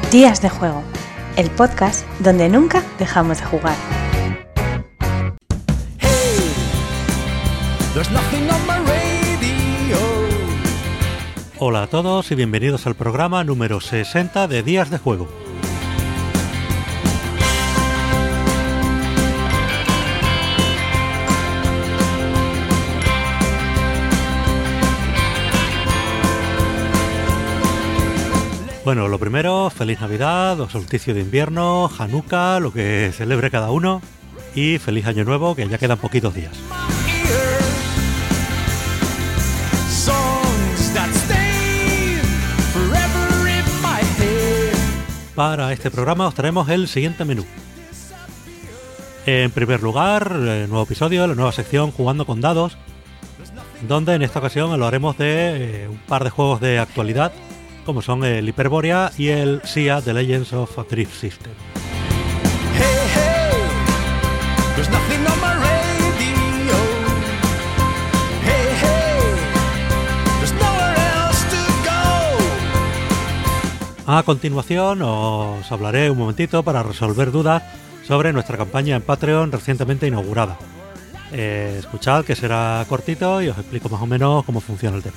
Días de Juego, el podcast donde nunca dejamos de jugar. Hola a todos y bienvenidos al programa número 60 de Días de Juego. Bueno, lo primero, feliz Navidad, o solsticio de invierno, Hanukkah, lo que celebre cada uno, y feliz Año Nuevo, que ya quedan poquitos días. Para este programa os traemos el siguiente menú. En primer lugar, el nuevo episodio, la nueva sección Jugando con Dados, donde en esta ocasión hablaremos de un par de juegos de actualidad, como son el Hyperborea y el SIA The Legends of a Drift System. A continuación os hablaré un momentito para resolver dudas sobre nuestra campaña en Patreon recientemente inaugurada. Escuchad que será cortito y os explico más o menos cómo funciona el tema.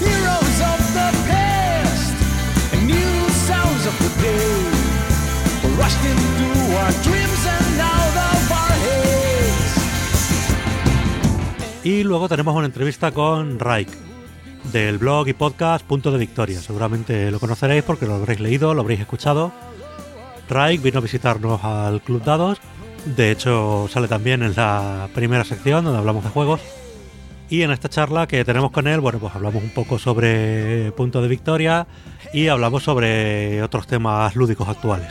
Y luego tenemos una entrevista con Raik, del blog y podcast Punto de Victoria. Seguramente lo conoceréis porque lo habréis leído, lo habréis escuchado. Raik vino a visitarnos al Club Dados. De hecho, sale también en la primera sección donde hablamos de juegos. Y en esta charla que tenemos con él, bueno, pues hablamos un poco sobre Punto de Victoria y hablamos sobre otros temas lúdicos actuales.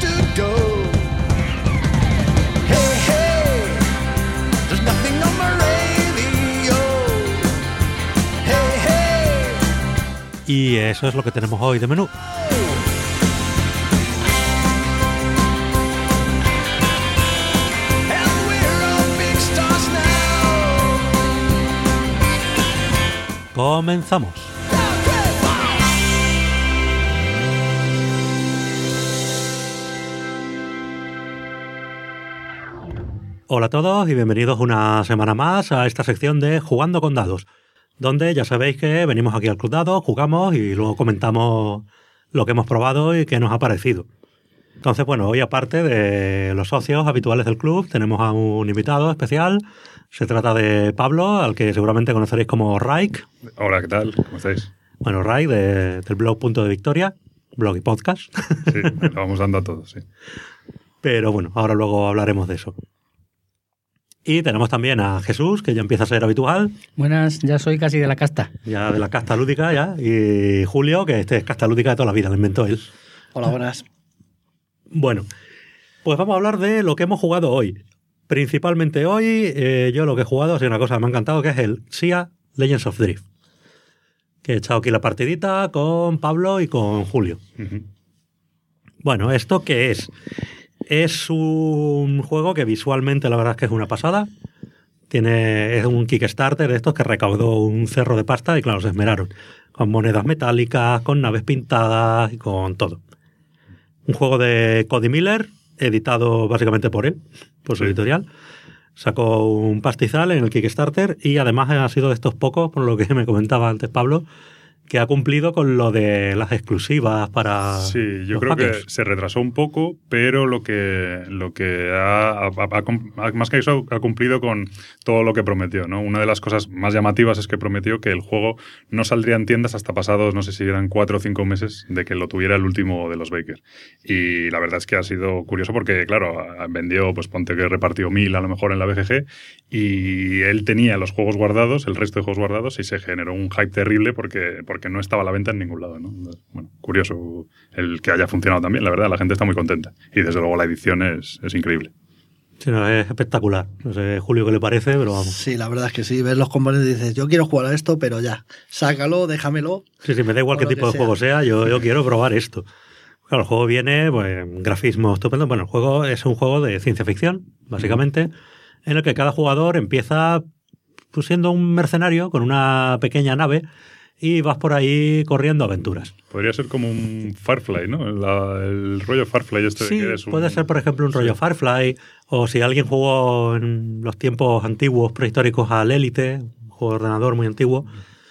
Y eso es lo que tenemos hoy de menú. Comenzamos. Hola a todos y bienvenidos una semana más a esta sección de Jugando con Dados, donde ya sabéis que venimos aquí al Club Dados, jugamos y luego comentamos lo que hemos probado y qué nos ha parecido. Entonces, bueno, hoy aparte de los socios habituales del club, tenemos a un invitado especial. Se trata de Pablo, al que seguramente conoceréis como Raik. Hola, ¿qué tal? ¿Cómo estáis? Bueno, Raik, del blog Punto de Victoria, blog y podcast. Sí, lo vamos dando a todos, sí. Pero bueno, ahora luego hablaremos de eso. Y tenemos también a Jesús, que ya empieza a ser habitual. Buenas, ya soy casi de la casta. Ya de la casta lúdica, ya. Y Julio, que este es casta lúdica de toda la vida, lo inventó él. Hola, buenas. Bueno, pues vamos a hablar de lo que hemos jugado hoy. Principalmente hoy, yo lo que he jugado ha sido una cosa que me ha encantado, que es el SIA Legends of Drift. Que he echado aquí la partidita con Pablo y con Julio. Uh-huh. Bueno, ¿esto qué es? Es un juego que visualmente la verdad es que es una pasada. Es un Kickstarter de estos que recaudó un cerro de pasta y claro, se esmeraron. Con monedas metálicas, con naves pintadas y con todo. Un juego de Cody Miller, editado básicamente por él, por su editorial. Sacó un pastizal en el Kickstarter y además ha sido de estos pocos, por lo que me comentaba antes Pablo, que ha cumplido con lo de las exclusivas para sí, yo los creo hackers. Que se retrasó un poco, pero lo que más que eso ha cumplido con todo lo que prometió, ¿no? Una de las cosas más llamativas es que prometió que el juego no saldría en tiendas hasta pasados, no sé si eran 4 o 5 meses de que lo tuviera el último de los Baker. Y la verdad es que ha sido curioso porque, claro, vendió, pues ponte que repartió 1000 a lo mejor en la BGG y él tenía los juegos guardados, el resto de juegos guardados y se generó un hype terrible porque no estaba a la venta en ningún lado, ¿no? Bueno, curioso el que haya funcionado también, la verdad, la gente está muy contenta. Y desde luego la edición es increíble. Sí, no, es espectacular. No sé, Julio, qué le parece, pero vamos. Sí, la verdad es que sí. Ves los componentes y dices, yo quiero jugar a esto, pero ya, sácalo, déjamelo. Sí, me da igual qué tipo de juego sea, yo quiero probar esto. Claro, el juego viene, pues, grafismo estupendo. Bueno, el juego es un juego de ciencia ficción, básicamente, en el que cada jugador empieza pues, siendo un mercenario con una pequeña nave y vas por ahí corriendo aventuras. Podría ser como un Firefly, ¿no? El rollo Firefly este Sí, de que eres un... puede ser, por ejemplo, un rollo Firefly, o si alguien jugó en los tiempos antiguos, prehistóricos, al Elite, un juego de ordenador muy antiguo,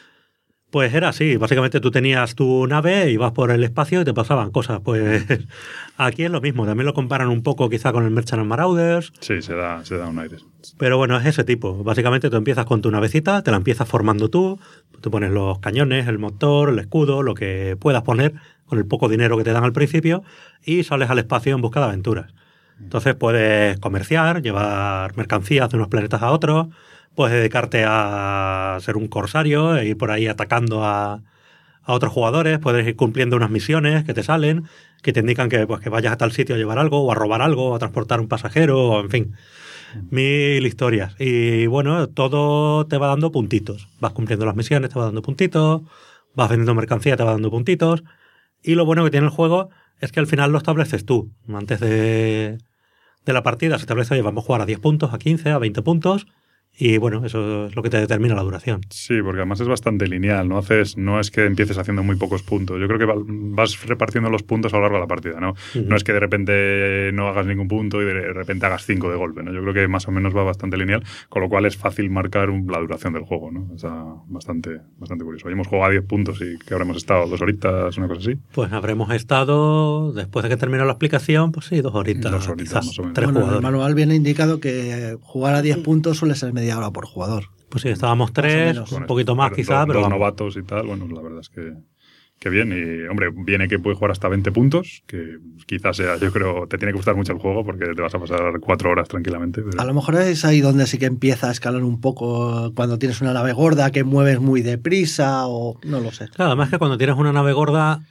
pues era así. Básicamente tú tenías tu nave, ibas por el espacio y te pasaban cosas. Pues aquí es lo mismo. También lo comparan un poco quizá con el Merchant Marauders. Sí, se da un aire. Pero bueno, es ese tipo. Básicamente tú empiezas con tu navecita, te la empiezas formando tú pones los cañones, el motor, el escudo, lo que puedas poner con el poco dinero que te dan al principio y sales al espacio en busca de aventuras. Entonces puedes comerciar, llevar mercancías de unos planetas a otros, puedes dedicarte a ser un corsario e ir por ahí atacando a otros jugadores, puedes ir cumpliendo unas misiones que te salen, que te indican que vayas a tal sitio a llevar algo, o a robar algo, o a transportar un pasajero, o en fin. Mil historias. Y bueno, todo te va dando puntitos. Vas cumpliendo las misiones, te va dando puntitos, vas vendiendo mercancía, te va dando puntitos. Y lo bueno que tiene el juego es que al final lo estableces tú. Antes de la partida se establece, oye, vamos a jugar a 10 puntos, a 15, a 20 puntos. Y bueno, eso es lo que te determina la duración. Sí, porque además es bastante lineal. No es que empieces haciendo muy pocos puntos. Yo creo que vas repartiendo los puntos a lo largo de la partida, ¿no? Uh-huh. No es que de repente no hagas ningún punto y de repente hagas 5 de golpe, ¿no? Yo creo que más o menos va bastante lineal, con lo cual es fácil marcar la duración del juego, ¿no? Está bastante curioso. Hoy hemos jugado a 10 puntos y que habremos estado 2 horitas, una cosa así. Pues habremos estado, después de que termine la explicación, pues sí, 2 horitas. 2 horitas quizás, más o menos. 3 Bueno, jugadores. el manual viene indicado que jugar a 10 puntos suele ser media hora por jugador. Pues sí, estábamos 3, menos. un poquito más quizá, pero dos vamos. novatos y tal, bueno, la verdad es que bien. Y, hombre, viene que puede jugar hasta 20 puntos, que quizás sea, yo creo, te tiene que gustar mucho el juego porque te vas a pasar 4 horas tranquilamente. Pero... A lo mejor es ahí donde sí que empieza a escalar un poco cuando tienes una nave gorda que mueves muy deprisa o no lo sé. Claro, además que cuando tienes una nave gorda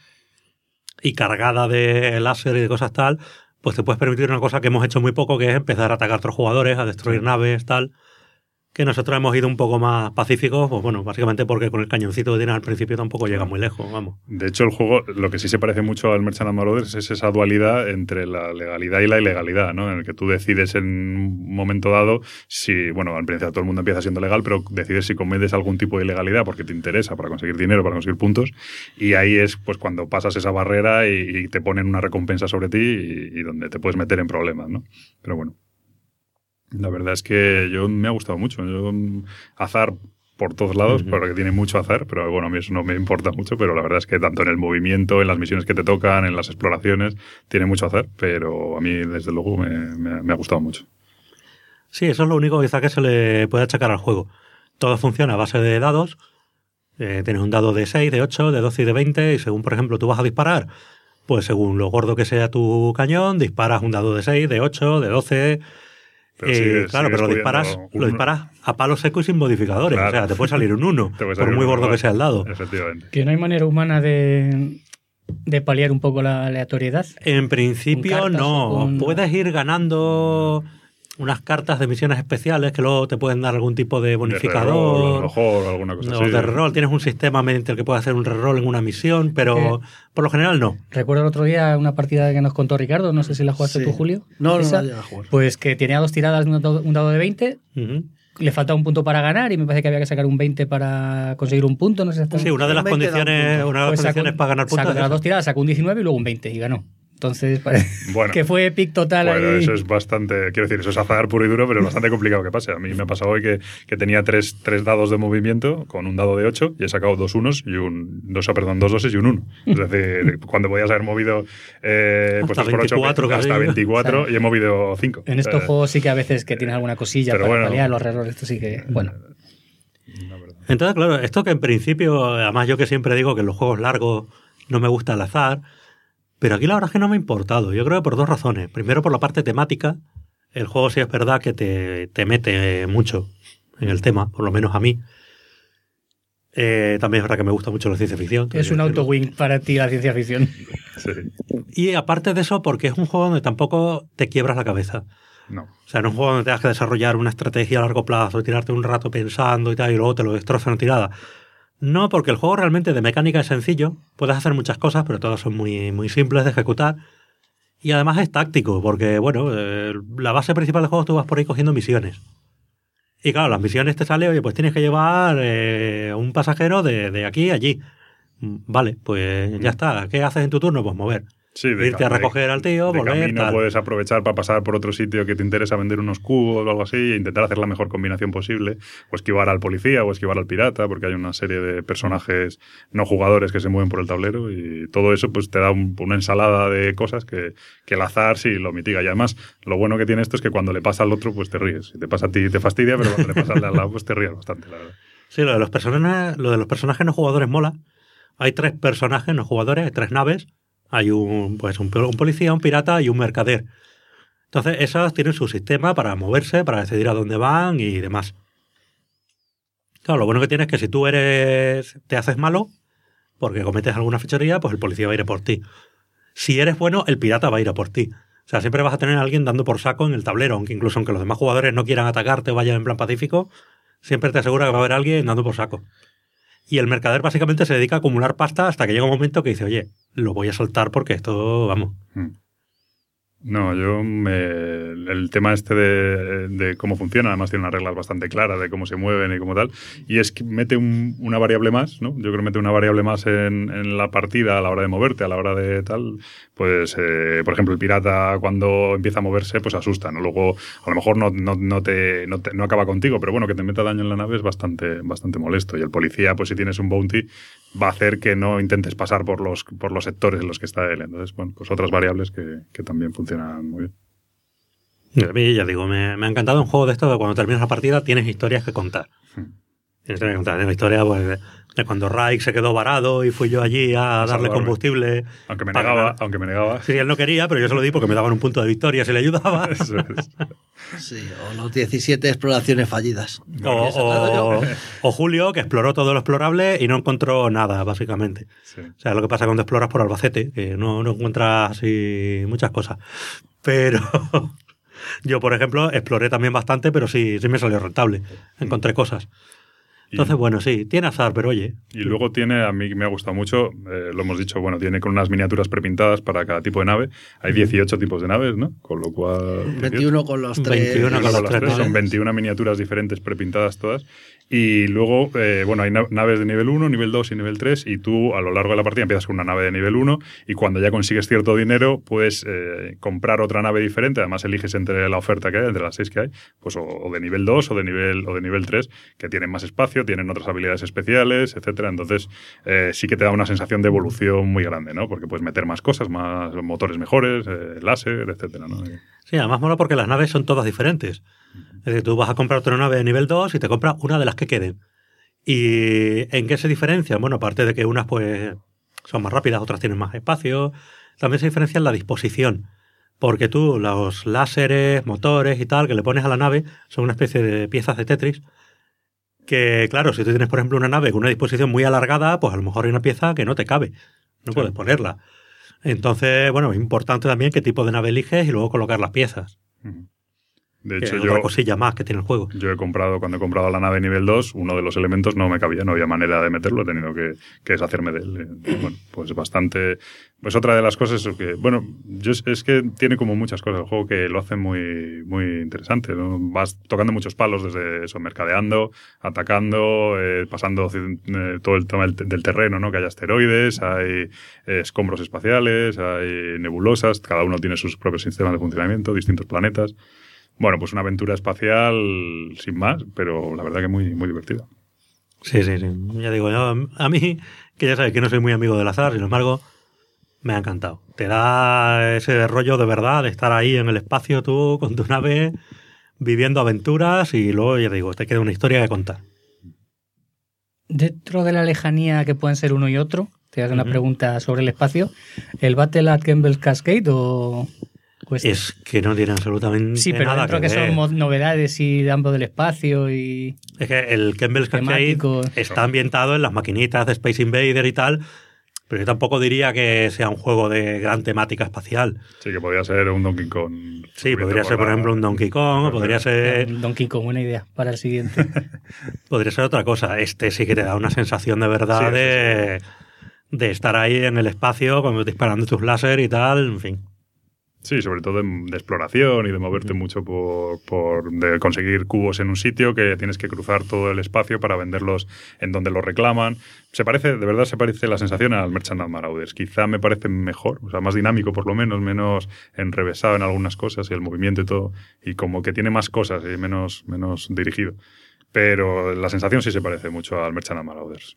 y cargada de láser y de cosas tal, pues te puedes permitir una cosa que hemos hecho muy poco, que es empezar a atacar a otros jugadores, a destruir naves, tal. Que nosotros hemos ido un poco más pacíficos, pues bueno, básicamente porque con el cañoncito que tienes al principio tampoco llega muy lejos, vamos. De hecho, el juego, lo que sí se parece mucho al Merchant Marauders es esa dualidad entre la legalidad y la ilegalidad, ¿no? En el que tú decides en un momento dado si, bueno, al principio todo el mundo empieza siendo legal, pero decides si cometes algún tipo de ilegalidad porque te interesa para conseguir dinero, para conseguir puntos, y ahí es pues cuando pasas esa barrera y te ponen una recompensa sobre ti y donde te puedes meter en problemas, ¿no? Pero bueno. La verdad es que me ha gustado mucho. Azar por todos lados, porque tiene mucho azar, pero bueno, a mí eso no me importa mucho, pero la verdad es que tanto en el movimiento, en las misiones que te tocan, en las exploraciones, tiene mucho azar, pero a mí desde luego me ha gustado mucho. Sí, eso es lo único quizá que se le puede achacar al juego. Todo funciona a base de dados. Tienes un dado de 6, de 8, de 12 y de 20, y según, por ejemplo, tú vas a disparar, pues según lo gordo que sea tu cañón, disparas un dado de 6, de 8, de 12... Pero claro, pero lo disparas a palo seco y sin modificadores. Claro. O sea, te puede salir un 1, por muy gordo que sea el dado. Efectivamente. Que no hay manera humana de paliar un poco la aleatoriedad. En principio no. Puedes ir ganando unas cartas de misiones especiales que luego te pueden dar algún tipo de bonificador. De a lo mejor, alguna cosa así. De reroll. Tienes un sistema mediante el que puedes hacer un reroll en una misión, pero por lo general no. Recuerdo el otro día una partida que nos contó Ricardo, no sé si la jugaste tú, Julio. No llegué a jugar. Pues que tenía 2 tiradas de un dado de 20, le faltaba un punto para ganar y me parece que había que sacar un 20 para conseguir un punto. No sé si sí, una de las condiciones para ganar puntos. Sacó las 2 tiradas, sacó un 19 y luego un 20 y ganó. Entonces, bueno, que fue epic total. Bueno, ahí. eso es bastante, quiero decir, eso es azar puro y duro, pero es bastante complicado que pase. A mí me ha pasado hoy que tenía 3 dados de movimiento con un dado de 8 y he sacado 2 unos y 2 doses y un 1. Es decir, cuando podías haber movido pues hasta 24, 8, hasta 24 y he movido 5. En estos juegos sí que a veces que tienes alguna cosilla para paliar los errores, esto sí que, bueno. Entonces, claro, esto que en principio, además yo que siempre digo que en los juegos largos no me gusta el azar, pero aquí la verdad es que no me ha importado. Yo creo que por 2 razones. Primero, por la parte temática. El juego sí es verdad que te mete mucho en el tema, por lo menos a mí. También es verdad que me gusta mucho la ciencia ficción. Es un auto-win para ti la ciencia ficción. Sí. Y aparte de eso, porque es un juego donde tampoco te quiebras la cabeza. No. O sea, no es un juego donde tengas que desarrollar una estrategia a largo plazo, tirarte un rato pensando y tal, y luego te lo destrozan a tirada. No, porque el juego realmente de mecánica es sencillo. Puedes hacer muchas cosas, pero todas son muy, muy simples de ejecutar. Y además es táctico, porque, bueno, la base principal del juego tú vas por ahí cogiendo misiones. Y claro, las misiones te sale, oye, pues tienes que llevar un pasajero de aquí a allí. Vale, pues ya está. ¿Qué haces en tu turno? Pues mover. Sí, irte a recoger al tío, de volver, camino tal. puedes aprovechar para pasar por otro sitio que te interesa vender unos cubos o algo así e intentar hacer la mejor combinación posible, o esquivar al policía o esquivar al pirata, porque hay una serie de personajes no jugadores que se mueven por el tablero y todo eso pues te da una ensalada de cosas que el azar sí lo mitiga. Y además, lo bueno que tiene esto es que cuando le pasa al otro pues te ríes. Si te pasa a ti te fastidia, pero cuando le pasa al de al lado pues te ríes bastante, la verdad. Sí, lo de los personajes no jugadores mola. Hay 3 personajes no jugadores, hay 3 naves. Hay un policía, un pirata y un mercader. Entonces, esos tienen su sistema para moverse, para decidir a dónde van y demás. Claro, lo bueno que tienes es que si tú te haces malo, porque cometes alguna fechoría, pues el policía va a ir a por ti. Si eres bueno, el pirata va a ir a por ti. O sea, siempre vas a tener a alguien dando por saco en el tablero, aunque los demás jugadores no quieran atacarte o vayan en plan pacífico, siempre te asegura que va a haber alguien dando por saco. Y el mercader básicamente se dedica a acumular pasta hasta que llega un momento que dice, oye, lo voy a soltar porque esto, vamos. No, el tema este de cómo funciona, además tiene unas reglas bastante claras de cómo se mueven y cómo tal, y es que mete una variable más, ¿no? Yo creo que mete una variable más en la partida a la hora de moverte, a la hora de tal, pues, por ejemplo, el pirata cuando empieza a moverse, pues asusta, ¿no? Luego, a lo mejor no acaba contigo, pero bueno, que te meta daño en la nave es bastante molesto, y el policía, pues si tienes un bounty, va a hacer que no intentes pasar por los sectores en los que está él. Entonces, bueno, pues otras variables que también funcionan muy bien. Y a mí, ya digo, me ha encantado un juego de esto de cuando terminas la partida tienes historias que contar. Tienes historias que contar. Tienes la historia pues, de cuando Raik se quedó varado y fui yo allí a darle combustible. Aunque me negaba. Sí, él no quería, pero yo se lo di porque me daban un punto de victoria si le ayudaba. Eso es. Sí, o los 17 exploraciones fallidas. O Julio, que exploró todo lo explorable y no encontró nada, básicamente. Sí. O sea, lo que pasa cuando exploras por Albacete, que no encuentras así muchas cosas. Pero yo, por ejemplo, exploré también bastante, pero sí me salió rentable. Encontré cosas. Entonces, bueno, sí, tiene azar, pero oye. Y luego tiene, a mí me ha gustado mucho, lo hemos dicho, bueno, tiene con unas miniaturas prepintadas para cada tipo de nave. Hay 18 tipos de naves, ¿no? Con lo cual... 21 con los 3. 21 con los 3. Son 21 miniaturas diferentes prepintadas todas. Y luego, bueno, hay naves de nivel 1, nivel 2 y nivel 3, y tú a lo largo de la partida empiezas con una nave de nivel 1 y cuando ya consigues cierto dinero puedes comprar otra nave diferente. Además eliges entre la oferta que hay, entre las 6 que hay, pues o de nivel 2 o de nivel 3, que tienen más espacio, tienen otras habilidades especiales, etcétera. Entonces sí que te da una sensación de evolución muy grande, ¿no? Porque puedes meter más cosas, más motores mejores, láser, etcétera, ¿no? Sí, además mola porque las naves son todas diferentes. Es decir, tú vas a comprar otra nave de nivel 2 y te compras una de las que queden. ¿Y en qué se diferencian? Bueno, aparte de que unas pues son más rápidas, otras tienen más espacio, también se diferencia en la disposición. Porque tú, los láseres, motores y tal, que le pones a la nave, son una especie de piezas de Tetris que, claro, si tú tienes, por ejemplo, una nave con una disposición muy alargada, pues a lo mejor hay una pieza que no te cabe. No puedes ponerla. Entonces, bueno, es importante también qué tipo de nave eliges y luego colocar las piezas. De hecho, otra cosilla más que tiene el juego. Yo cuando he comprado la nave nivel 2, uno de los elementos no me cabía, no había manera de meterlo, he tenido que deshacerme de él. Bueno, pues bastante... Pues otra de las cosas es que, bueno, es que tiene como muchas cosas el juego que lo hacen muy, muy interesante, ¿no? Vas tocando muchos palos desde eso, mercadeando, atacando, pasando todo el tema del terreno, ¿no? Que hay asteroides, hay escombros espaciales, hay nebulosas, cada uno tiene sus propios sistemas de funcionamiento, distintos planetas. Bueno, pues una aventura espacial sin más, pero la verdad que muy, muy divertida. Sí. Ya digo, a mí, que ya sabes que no soy muy amigo del azar, sin embargo, me ha encantado. Te da ese rollo de verdad de estar ahí en el espacio tú con tu nave viviendo aventuras y luego, ya digo, te queda una historia que contar. Dentro de la lejanía que pueden ser uno y otro, te hago una pregunta sobre el espacio. ¿El Battle at Campbell's Cascade o...? Es que no tiene absolutamente sí, pero nada dentro que son novedades y de ambos del espacio y... Es que el Campbell's Cascade está ambientado en las maquinitas de Space Invader y tal, pero yo tampoco diría que sea un juego de gran temática espacial. Sí, que podría ser un Donkey Kong. Sí, podría ser, por ejemplo, un Donkey Kong, o podría ser... Donkey Kong, buena idea para el siguiente. Podría ser otra cosa. Este sí que te da una sensación de verdad de estar ahí en el espacio, como disparando tus láser y tal, en fin. Sí, sobre todo de exploración y de moverte mucho de conseguir cubos en un sitio que tienes que cruzar todo el espacio para venderlos en donde los reclaman. De verdad se parece la sensación al Merchant of Marauders. Quizá me parece mejor, o sea, más dinámico por lo menos enrevesado en algunas cosas y el movimiento y todo, y como que tiene más cosas y menos dirigido. Pero la sensación sí se parece mucho al Merchant of Marauders.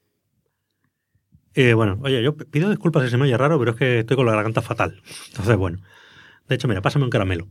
Bueno, oye, yo pido disculpas si se me oye raro, pero es que estoy con la garganta fatal. Entonces, bueno. De hecho, mira, pásame un caramelo.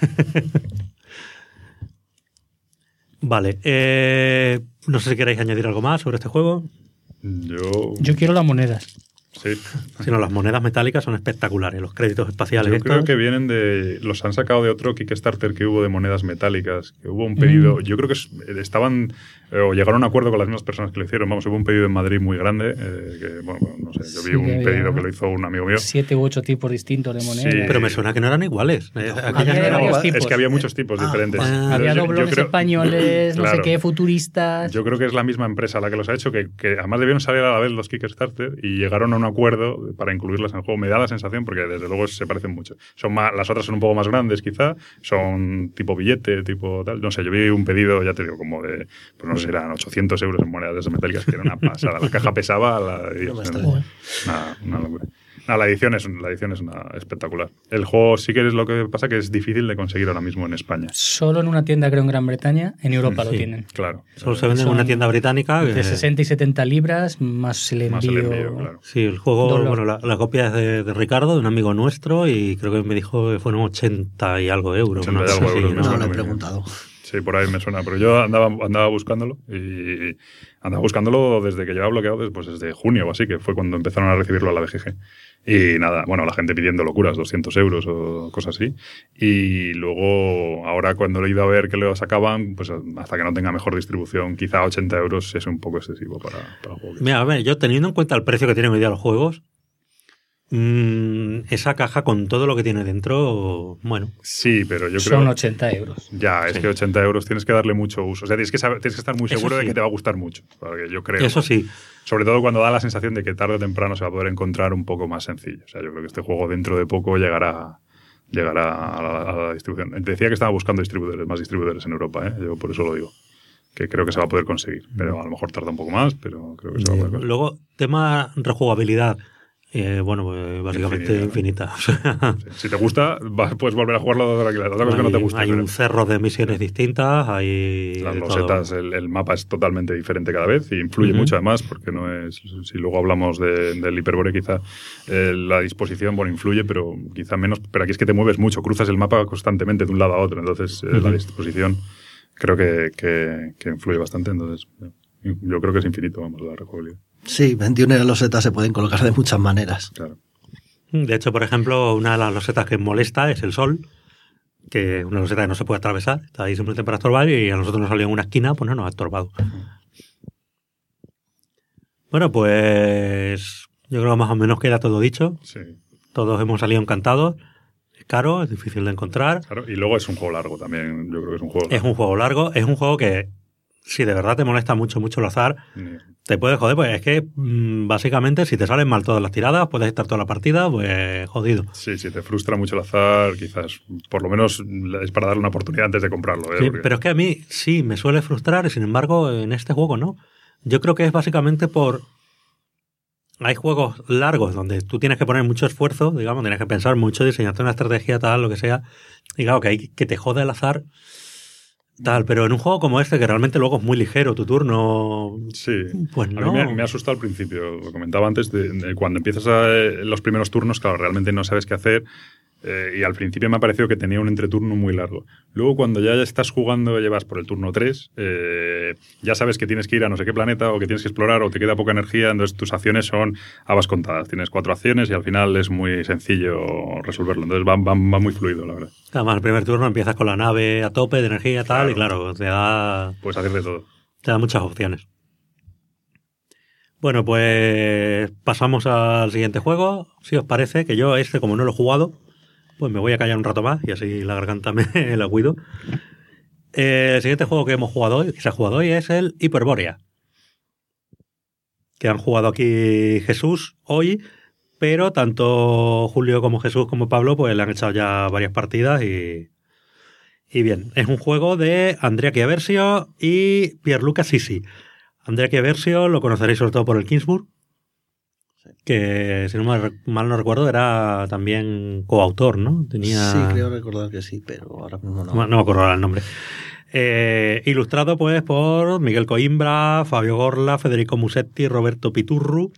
Vale. No sé si queréis añadir algo más sobre este juego. Yo quiero las monedas. Sí. Si no, las monedas metálicas son espectaculares, los créditos espaciales. Yo creo que vienen los han sacado de otro Kickstarter que hubo de monedas metálicas, que hubo un pedido, yo creo que estaban, o llegaron a un acuerdo con las mismas personas que lo hicieron, vamos, hubo un pedido en Madrid muy grande, que, bueno, no sé, yo vi un pedido que lo hizo un amigo mío. 7 u 8 tipos distintos de monedas. Sí. Pero me suena que no eran iguales. Es que había muchos tipos diferentes. Había doblones españoles, claro, no sé qué, futuristas. Yo creo que es la misma empresa la que los ha hecho, que además debieron salir a la vez los Kickstarter y llegaron a un acuerdo para incluirlas en el juego. Me da la sensación, porque desde luego se parecen mucho. Las otras son un poco más grandes, quizá. Son tipo billete, tipo tal. No sé, yo vi un pedido, ya te digo, como de, pues no sé, eran 800 euros en monedas de esas metálicas, que era una pasada. La caja pesaba, una locura. No, la edición es espectacular. El juego sí que es lo que pasa, que es difícil de conseguir ahora mismo en España. Solo en una tienda, creo, en Gran Bretaña. En Europa lo Sí, tienen. Claro. Solo se vende en una tienda británica. De 60 y 70 libras, más el envío. Claro. Sí, el juego, bueno, la copia es de Ricardo, de un amigo nuestro, y creo que me dijo que fueron 80 y algo euros. 80 y algo euros, No, suena lo he muy preguntado. Sí, por ahí me suena. Pero yo andaba buscándolo y andaba buscándolo desde que llevaba bloqueado, desde junio o así, que fue cuando empezaron a recibirlo a la BGG. Y nada, bueno, la gente pidiendo locuras, 200 euros o cosas así. Y luego, ahora cuando he ido a ver que lo sacaban, pues hasta que no tenga mejor distribución, quizá 80 euros es un poco excesivo para el juego. Mira, a ver, yo teniendo en cuenta el precio que tienen hoy día los juegos, esa caja con todo lo que tiene dentro, bueno. Sí, pero yo creo... Son 80 euros. Ya, es que 80 euros tienes que darle mucho uso. O sea, tienes que estar muy seguro de que te va a gustar mucho. Porque yo creo. Eso sí. Sobre todo cuando da la sensación de que tarde o temprano se va a poder encontrar un poco más sencillo. O sea, yo creo que este juego dentro de poco llegará a la distribución. Te decía que estaba buscando más distribuidores en Europa, ¿eh? Yo por eso lo digo. Que creo que se va a poder conseguir. Pero a lo mejor tarda un poco más, pero creo que se va a poder conseguir. Luego, tema rejugabilidad. Bueno, pues básicamente infinita. Sí. Si te gusta, puedes volver a jugarlo de la otra cosa que no te gusta. Hay un cerro de misiones distintas, hay las losetas, el mapa es totalmente diferente cada vez y influye mucho además, porque no es, si luego hablamos del Hyperbore, quizá la disposición, bueno, influye, pero quizá menos, pero aquí es que te mueves mucho, cruzas el mapa constantemente de un lado a otro, entonces la disposición creo que influye bastante, entonces yo creo que es infinito, vamos, la rejugabilidad. Sí, 21 losetas se pueden colocar de muchas maneras. Claro. De hecho, por ejemplo, una de las losetas que molesta es el sol, que es una loseta que no se puede atravesar, está ahí simplemente para estorbar, y a nosotros nos salió en una esquina, pues no nos ha estorbado. Bueno, pues yo creo que más o menos queda todo dicho. Sí. Todos hemos salido encantados. Es caro, es difícil de encontrar. Claro, y luego es un juego largo también, yo creo que es un juego largo. Es un juego largo, es un juego que, si de verdad te molesta mucho el azar, te puedes joder, pues es que básicamente si te salen mal todas las tiradas, puedes estar toda la partida, pues jodido. Sí, si te frustra mucho el azar, quizás por lo menos es para darle una oportunidad antes de comprarlo. Sí, porque... pero es que a mí sí me suele frustrar y sin embargo en este juego no. Yo creo que es básicamente por... Hay juegos largos donde tú tienes que poner mucho esfuerzo, digamos, tienes que pensar mucho, diseñarte una estrategia tal, lo que sea, y claro, que te jode el azar... Tal, pero en un juego como este, que realmente luego es muy ligero tu turno, sí. Pues no. A mí me asustó al principio, lo comentaba antes, de cuando empiezas los primeros turnos, claro, realmente no sabes qué hacer, y al principio me ha parecido que tenía un entreturno muy largo. Luego cuando ya estás jugando, llevas por el turno 3, ya sabes que tienes que ir a no sé qué planeta, o que tienes que explorar, o te queda poca energía, entonces tus acciones son habas contadas. Tienes 4 acciones y al final es muy sencillo resolverlo, entonces va muy fluido, la verdad. Además, el primer turno empiezas con la nave a tope de energía tal, claro. Y claro, te da... Puedes hacer de todo. Te da muchas opciones. Bueno, pues pasamos al siguiente juego. Si os parece, que yo como no lo he jugado, pues me voy a callar un rato más y así la garganta me la cuido. El siguiente juego que se ha jugado hoy es el Hyperborea. Que han jugado aquí Jesús hoy, pero tanto Julio como Jesús como Pablo pues le han echado ya varias partidas y bien, es un juego de Andrea Chiaversio y Pierluca Sisi. Andrea Chiaversio lo conoceréis sobre todo por el Kingsburg, que si no mal no recuerdo era también coautor, ¿no? Sí, creo recordar que sí, pero ahora mismo no. No me acuerdo ahora el nombre. Ilustrado pues por Miguel Coimbra, Fabio Gorla, Federico Musetti, Roberto Piturru.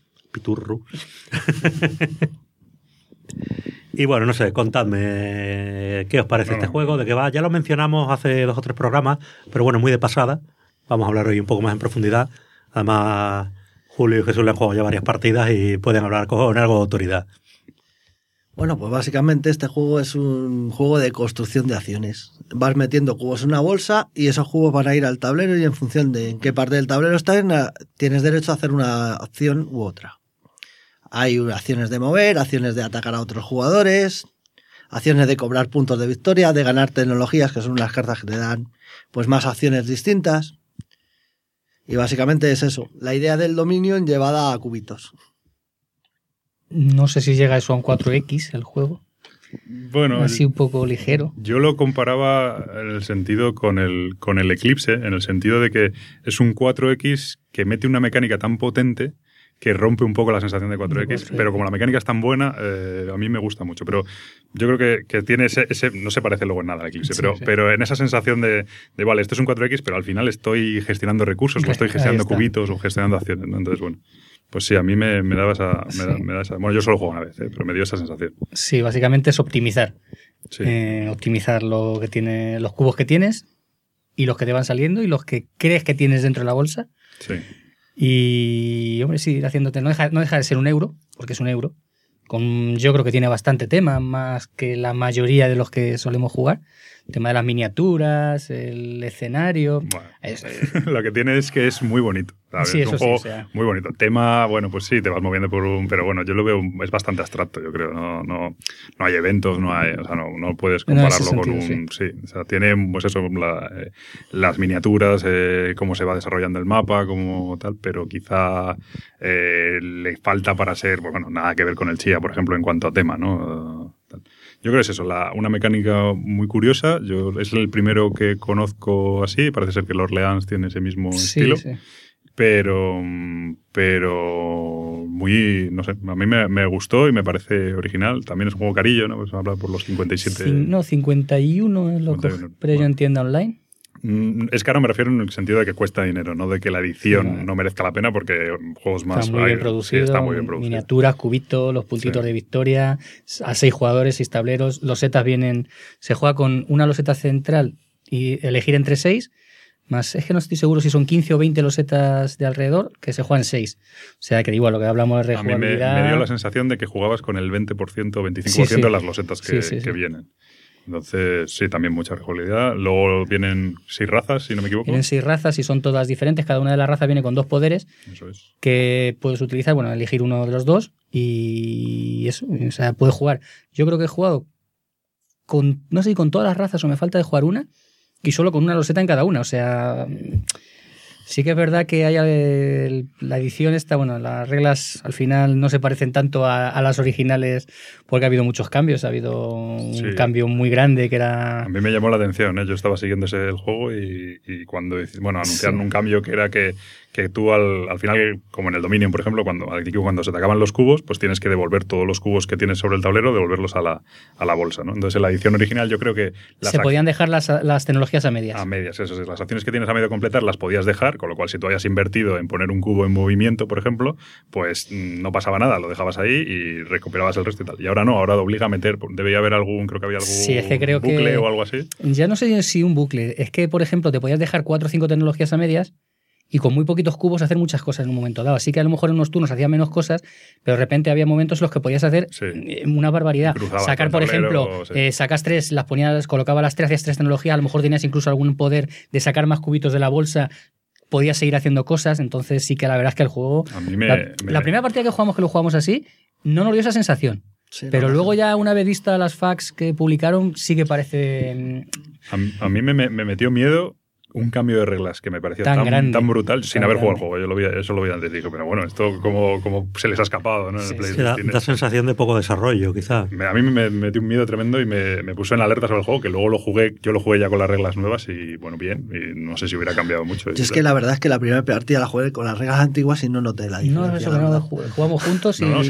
Y bueno, no sé, contadme qué os parece este juego, de qué va. Ya lo mencionamos hace 2 o 3 programas, pero bueno, muy de pasada. Vamos a hablar hoy un poco más en profundidad. Además, Julio y Jesús le han jugado ya varias partidas y pueden hablar con algo de autoridad. Bueno, pues básicamente este juego es un juego de construcción de acciones. Vas metiendo cubos en una bolsa y esos cubos van a ir al tablero y en función de en qué parte del tablero están, tienes derecho a hacer una acción u otra. Hay acciones de mover, acciones de atacar a otros jugadores, acciones de cobrar puntos de victoria, de ganar tecnologías, que son unas cartas que te dan pues más acciones distintas. Y básicamente es eso, la idea del Dominion llevada a cubitos. No sé si llega eso a un 4X el juego. Bueno, así un poco ligero. Yo lo comparaba en el sentido con el Eclipse, en el sentido de que es un 4X que mete una mecánica tan potente que rompe un poco la sensación de 4X, pero como la mecánica es tan buena, a mí me gusta mucho. Pero yo creo que tiene ese no se parece luego en nada al Eclipse, sí, pero en esa sensación de vale, esto es un 4X, pero al final estoy gestionando recursos, o estoy gestionando cubitos, o gestionando acciones, ¿no? Entonces, bueno, pues sí, a mí me daba esa... Me da esa, bueno, yo solo juego una vez, pero me dio esa sensación. Sí, básicamente es optimizar. Sí. Optimizar lo que tiene, los cubos que tienes y los que te van saliendo y los que crees que tienes dentro de la bolsa. Sí. Y, hombre, sí, ir haciéndote... No deja de ser un euro, porque es un euro. Yo creo que tiene bastante tema, más que la mayoría de los que solemos jugar. El tema de las miniaturas, el escenario... Bueno, lo que tiene es que es muy bonito. ¿Sabes? Sí, es eso un juego sí, o sea... muy bonito. Tema, bueno, pues sí, te vas moviendo por un... Pero bueno, yo lo veo... Es bastante abstracto, yo creo. No hay eventos, no hay... O sea, no puedes compararlo con un... Sí, o sea, tiene, pues eso, las miniaturas, cómo se va desarrollando el mapa, como tal, pero quizá le falta para ser... Bueno, nada que ver con el Chia, por ejemplo, en cuanto a tema, ¿no? Yo creo que es eso, una mecánica muy curiosa. Es el primero que conozco así. Parece ser que el Orleans tiene ese mismo estilo. Sí. Pero muy, no sé, a mí me gustó y me parece original. También es un juego carillo, ¿no? Pues habla por los 57... 51 es lo que yo entiendo online. Es caro, me refiero en el sentido de que cuesta dinero, no de que la edición no merezca la pena, porque juegos más... Está muy bien producido, está muy bien producido. Miniaturas, cubitos, los puntitos de victoria, a 6 jugadores, 6 tableros. Losetas vienen... Se juega con una loseta central y elegir entre 6, más es que no estoy seguro si son 15 o 20 losetas de alrededor, que se juegan 6. O sea, que igual lo que hablamos de rejugabilidad... A mí me dio la sensación de que jugabas con el 20% o 25% de las losetas que vienen. Entonces, sí, también mucha rejugabilidad. Luego vienen 6 razas, si no me equivoco. Vienen 6 razas y son todas diferentes. Cada una de las razas viene con 2 poderes. Eso es. Que puedes utilizar, bueno, elegir uno de los 2 y eso. O sea, puedes jugar. Yo creo que he jugado con, no sé si con todas las razas o me falta de jugar una y solo con una loseta en cada una. O sea... Sí que es verdad que hay la edición esta, bueno, las reglas al final no se parecen tanto a las originales porque ha habido muchos cambios, ha habido un cambio muy grande que era... A mí me llamó la atención, ¿eh? Yo estaba siguiendo el juego y cuando anunciaron un cambio que era que tú al final, como en el Dominion, por ejemplo, cuando se te acaban los cubos, pues tienes que devolver todos los cubos que tienes sobre el tablero, devolverlos a la bolsa, ¿no? Entonces en la edición original yo creo que... Se podían dejar las tecnologías a medias. A medias, eso es. Las acciones que tienes a medio completar las podías dejar, con lo cual si tú hayas invertido en poner un cubo en movimiento, por ejemplo, pues no pasaba nada, lo dejabas ahí y recuperabas el resto y tal. Y ahora no, ahora te obliga a meter, debía haber creo que había algún bucle o algo así. Ya no sé si un bucle, es que, por ejemplo, te podías dejar 4 o 5 tecnologías a medias y con muy poquitos cubos hacer muchas cosas en un momento dado. Así que a lo mejor en unos turnos hacía menos cosas, pero de repente había momentos en los que podías hacer una barbaridad. Sacar, por ejemplo, sacas 3, las ponías, colocaba las 3, hacías 3 tecnologías, a lo mejor tenías incluso algún poder de sacar más cubitos de la bolsa, podías seguir haciendo cosas, entonces sí que la verdad es que el juego... La primera partida que lo jugamos así, no nos dio esa sensación. Sí, pero luego ya una vez vista las facts que publicaron, sí que parece... A mí me metió miedo un cambio de reglas que me parecía tan brutal sin haber jugado el juego. Eso lo vi antes y dije, pero bueno, esto como se les ha escapado, ¿no? En el PlayStation. Da sensación de poco desarrollo, quizá. A mí me metió un miedo tremendo y me puso en alerta sobre el juego, que luego yo lo jugué ya con las reglas nuevas y bueno, bien, y no sé si hubiera cambiado mucho. Es que la verdad es que la primera partida la jugué con las reglas antiguas y no noté la diferencia. No, eso que no jugamos juntos y la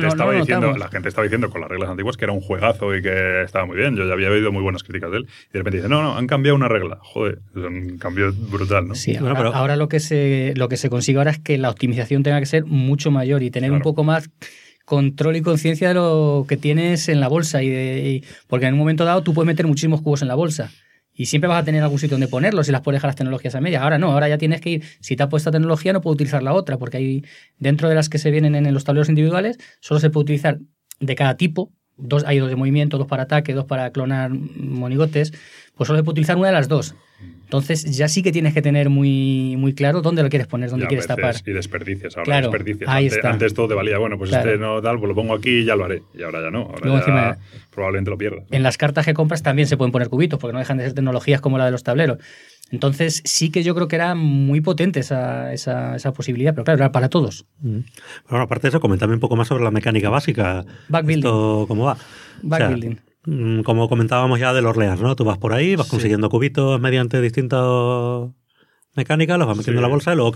gente estaba diciendo con las reglas antiguas que era un juegazo y que estaba muy bien. Yo ya había oído muy buenas críticas de él y de repente dice, no, han cambiado una regla. Joder, es un cambio brutal, ¿no? Sí, ahora lo que se consigue ahora es que la optimización tenga que ser mucho mayor y tener un poco más control y conciencia de lo que tienes en la bolsa porque en un momento dado tú puedes meter muchísimos cubos en la bolsa y siempre vas a tener algún sitio donde ponerlos si las puedes dejar las tecnologías a media. Ahora no, ahora ya tienes que ir, si te has puesto tecnología no puedes utilizar la otra, porque hay dentro de las que se vienen en los tableros individuales solo se puede utilizar de cada tipo. Hay 2 de movimiento, 2 para ataque, 2 para clonar monigotes, pues solo se puede utilizar una de las 2. Entonces ya sí que tienes que tener muy, muy claro dónde lo quieres poner, dónde quieres tapar. Y desperdicias, ahora claro, desperdicias. Ahí está. Antes todo te valía, bueno, pues claro. no tal, pues lo pongo aquí y ya lo haré. Y ahora ya no, ahora luego, encima, probablemente lo pierdas. En las cartas que compras también se pueden poner cubitos, porque no dejan de ser tecnologías como la de los tableros. Entonces sí que yo creo que era muy potente esa posibilidad, pero claro, era para todos. Bueno, aparte de eso, coméntame un poco más sobre la mecánica básica. Backbuilding. Esto, ¿cómo va? Backbuilding. Como comentábamos ya del Orleans, ¿no? Tú vas por ahí, vas consiguiendo cubitos mediante distintas mecánicas, los vas metiendo en la bolsa y luego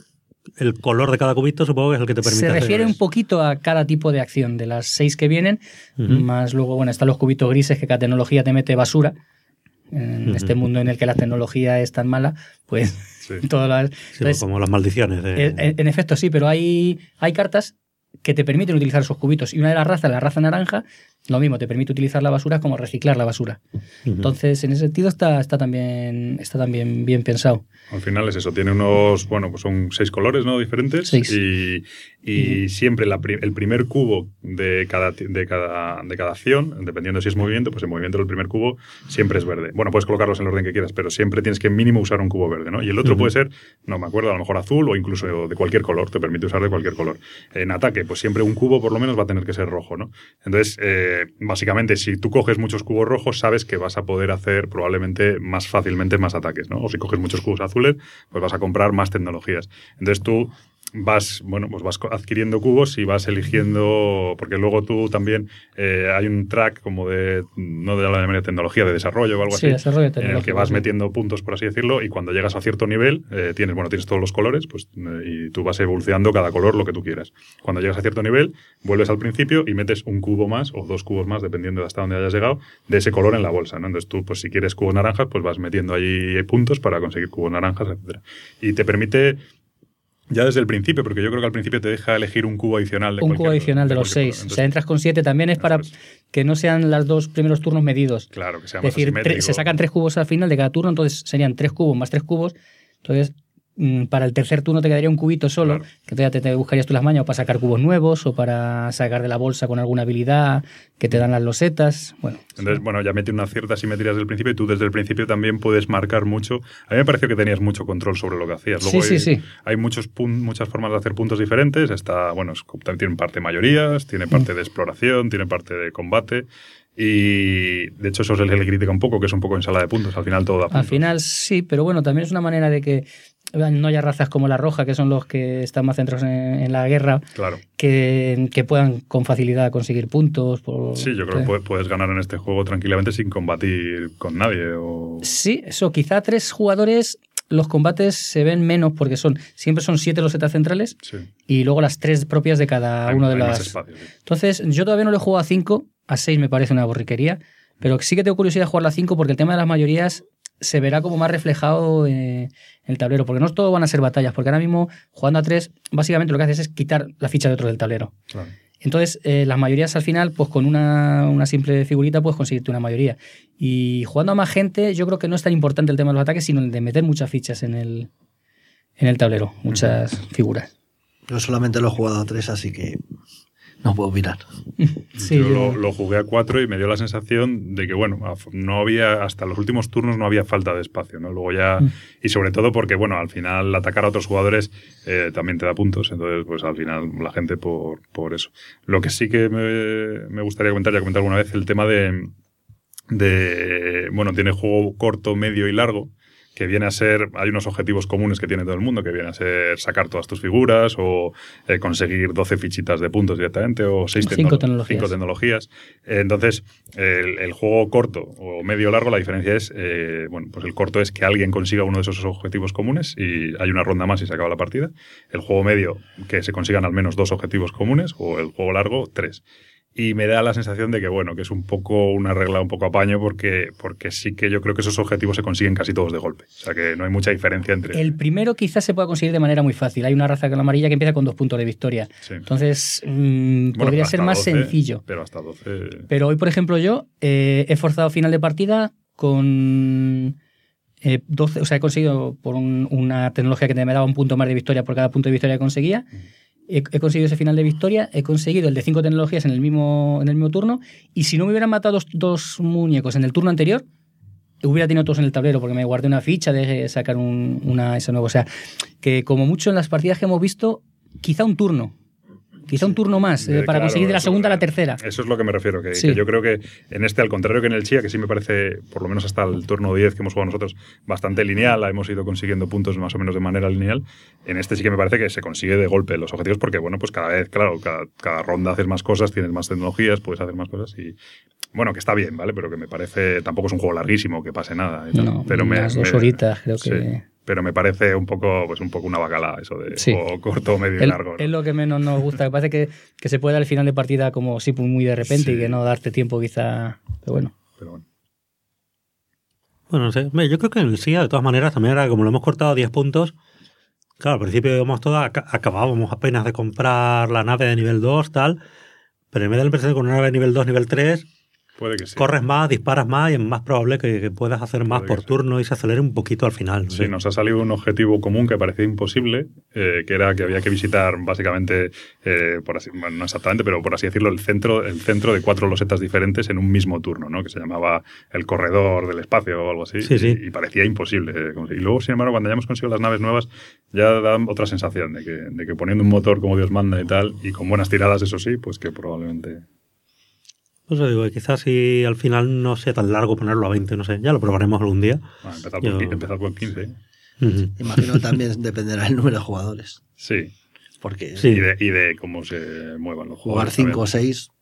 el color de cada cubito supongo que es el que te permite Se refiere un poquito a cada tipo de acción, de las 6 que vienen, más luego, bueno, están los cubitos grises que cada tecnología te mete basura. En este mundo en el que la tecnología es tan mala, pues todo lo... Entonces, como las maldiciones. En efecto, sí, pero hay cartas que te permiten utilizar esos cubitos. Y una de las razas, la raza naranja, lo mismo, te permite utilizar la basura como reciclar la basura. Entonces, en ese sentido está también bien pensado. Al final es eso, tiene unos, bueno, pues son 6 colores, ¿no? Diferentes. 6. Y siempre el primer cubo de cada acción, dependiendo si es movimiento, pues el movimiento del primer cubo siempre es verde. Bueno, puedes colocarlos en el orden que quieras, pero siempre tienes que mínimo usar un cubo verde, ¿no? Y el otro puede ser, no me acuerdo, a lo mejor azul o incluso de cualquier color, te permite usar de cualquier color. En ataque, pues siempre un cubo por lo menos va a tener que ser rojo, ¿no? Entonces, básicamente, si tú coges muchos cubos rojos, sabes que vas a poder hacer probablemente más fácilmente más ataques, ¿no? O si coges muchos cubos azules, pues vas a comprar más tecnologías. Entonces tú vas adquiriendo cubos y vas eligiendo, porque luego tú también hay un track como no de la tecnología, de desarrollo o algo así, desarrollo en el que vas metiendo puntos, por así decirlo, y cuando llegas a cierto nivel tienes todos los colores, pues y tú vas evolucionando cada color lo que tú quieras. Cuando llegas a cierto nivel, vuelves al principio y metes un cubo más o 2 cubos más, dependiendo de hasta dónde hayas llegado, de ese color en la bolsa, ¿no? Entonces tú, pues si quieres cubos naranjas, pues vas metiendo ahí puntos para conseguir cubos naranjas, etcétera. Y te permite ya desde el principio, porque yo creo que al principio te deja elegir un cubo adicional de cubo adicional de los 6. Entonces, o sea, entras con 7 también es para que no sean los 2 primeros turnos medidos. Claro, que sea más asimétrico. Es decir, se sacan 3 cubos al final de cada turno, entonces serían 3 cubos más 3 cubos. Entonces, para el tercer turno te quedaría un cubito solo, claro, que ya te buscarías tú las mañas o para sacar cubos nuevos o para sacar de la bolsa con alguna habilidad que te dan las losetas. Entonces, ya mete una cierta simetría desde el principio y tú desde el principio también puedes marcar mucho. A mí me pareció que tenías mucho control sobre lo que hacías. Luego hay muchas formas de hacer puntos diferentes. También tiene parte mayorías, tiene parte de exploración, tiene parte de combate. Y de hecho eso se le critica un poco, que es un poco ensalada de puntos. Al final todo da puntos. Al final sí, pero también es una manera de que no haya razas como la roja, que son los que están más centrados en la guerra, claro, que puedan con facilidad conseguir puntos. Sí, yo creo que puedes ganar en este juego tranquilamente sin combatir con nadie. Sí, eso, quizá 3 jugadores los combates se ven menos porque siempre son 7 losetas centrales, sí, y luego las 3 propias de cada uno de las... Más espacio, sí. Entonces, yo todavía no lo he jugado a 5, a 6 me parece una borriquería, pero sí que tengo curiosidad de jugarlo a 5 porque el tema de las mayorías se verá como más reflejado en el tablero, porque no todo van a ser batallas, porque ahora mismo jugando a 3 básicamente lo que haces es quitar la ficha de otro del tablero. Claro. Entonces, las mayorías al final, pues con una simple figurita puedes conseguirte una mayoría. Y jugando a más gente, yo creo que no es tan importante el tema de los ataques, sino el de meter muchas fichas en el tablero, muchas figuras. Yo solamente lo he jugado a 3, así que no puedo opinar. Sí, yo lo jugué a 4 y me dio la sensación de que, no había, hasta los últimos turnos no había falta de espacio, ¿no? Luego ya, y sobre todo porque, al final atacar a otros jugadores también te da puntos, entonces, pues al final la gente por eso. Lo que sí que me gustaría comentar, ya comenté alguna vez, el tema tiene juego corto, medio y largo. que viene a ser, hay unos objetivos comunes que tiene todo el mundo, que viene a ser sacar todas tus figuras o conseguir 12 fichitas de puntos directamente o 5 tecnologías. Entonces, el juego corto o medio largo, la diferencia es, pues el corto es que alguien consiga uno de esos objetivos comunes y hay una ronda más y se acaba la partida. El juego medio, que se consigan al menos 2 objetivos comunes, o el juego largo, 3. Y me da la sensación de que, bueno, que es un poco una regla un poco apaño porque sí que yo creo que esos objetivos se consiguen casi todos de golpe. O sea que no hay mucha diferencia entre... El primero quizás se pueda conseguir de manera muy fácil. Hay una raza que es la amarilla que empieza con 2 puntos de victoria. Sí. Entonces, podría ser más 12, sencillo. Pero hasta 12... Pero hoy, por ejemplo, yo he forzado final de partida con 12... O sea, he conseguido por una tecnología que me daba un punto más de victoria por cada punto de victoria que conseguía. He conseguido ese final de victoria, he conseguido el de 5 tecnologías en el mismo turno, y si no me hubieran matado dos muñecos en el turno anterior, hubiera tenido todos en el tablero, porque me guardé una ficha de sacar ese nuevo. O sea, que como mucho en las partidas que hemos visto, quizá un turno más, para claro, conseguir de la segunda a la tercera. Eso es lo que me refiero, que yo creo que en al contrario que en el Chía, que sí me parece, por lo menos hasta el turno 10 que hemos jugado nosotros, bastante lineal, hemos ido consiguiendo puntos más o menos de manera lineal, en este sí que me parece que se consigue de golpe los objetivos, porque bueno, pues cada vez, claro, cada ronda haces más cosas, tienes más tecnologías, puedes hacer más cosas y... Bueno, que está bien, ¿vale? Pero que me parece... Tampoco es un juego larguísimo, que pase nada. Y tal, no, pero unas 2 horitas creo que... Sí. Pero me parece un poco una bacala eso de corto, medio y largo, ¿no? Es lo que menos nos gusta. Me parece que se puede dar el final de partida como muy de repente y que no darte tiempo quizá... Pero bueno. Bueno, no sé. Yo creo que en el SIA, de todas maneras, también era como lo hemos cortado a 10 puntos. Claro, al principio íbamos todos, acabábamos apenas de comprar la nave de nivel 2, tal. Pero en vez de la impresión con una nave de nivel 2, nivel 3... Puede que sí. Corres más, disparas más y es más probable que puedas hacer más por turno y se acelere un poquito al final. Sí, nos ha salido un objetivo común que parecía imposible, que era que había que visitar básicamente, bueno, no exactamente, pero por así decirlo, el centro de 4 losetas diferentes en un mismo turno, ¿no? Que se llamaba el corredor del espacio o algo así. Sí, sí. Y parecía imposible. Y luego, sin embargo, cuando hayamos conseguido las naves nuevas, ya da otra sensación de que poniendo un motor como Dios manda y tal, y con buenas tiradas, eso sí, pues que probablemente... Pues digo, quizás si al final no sea tan largo ponerlo a 20, no sé, ya lo probaremos algún día. Empezar con 15. Imagino que también dependerá el número de jugadores. Sí. Porque y de cómo se muevan los jugar jugadores. 5 o 6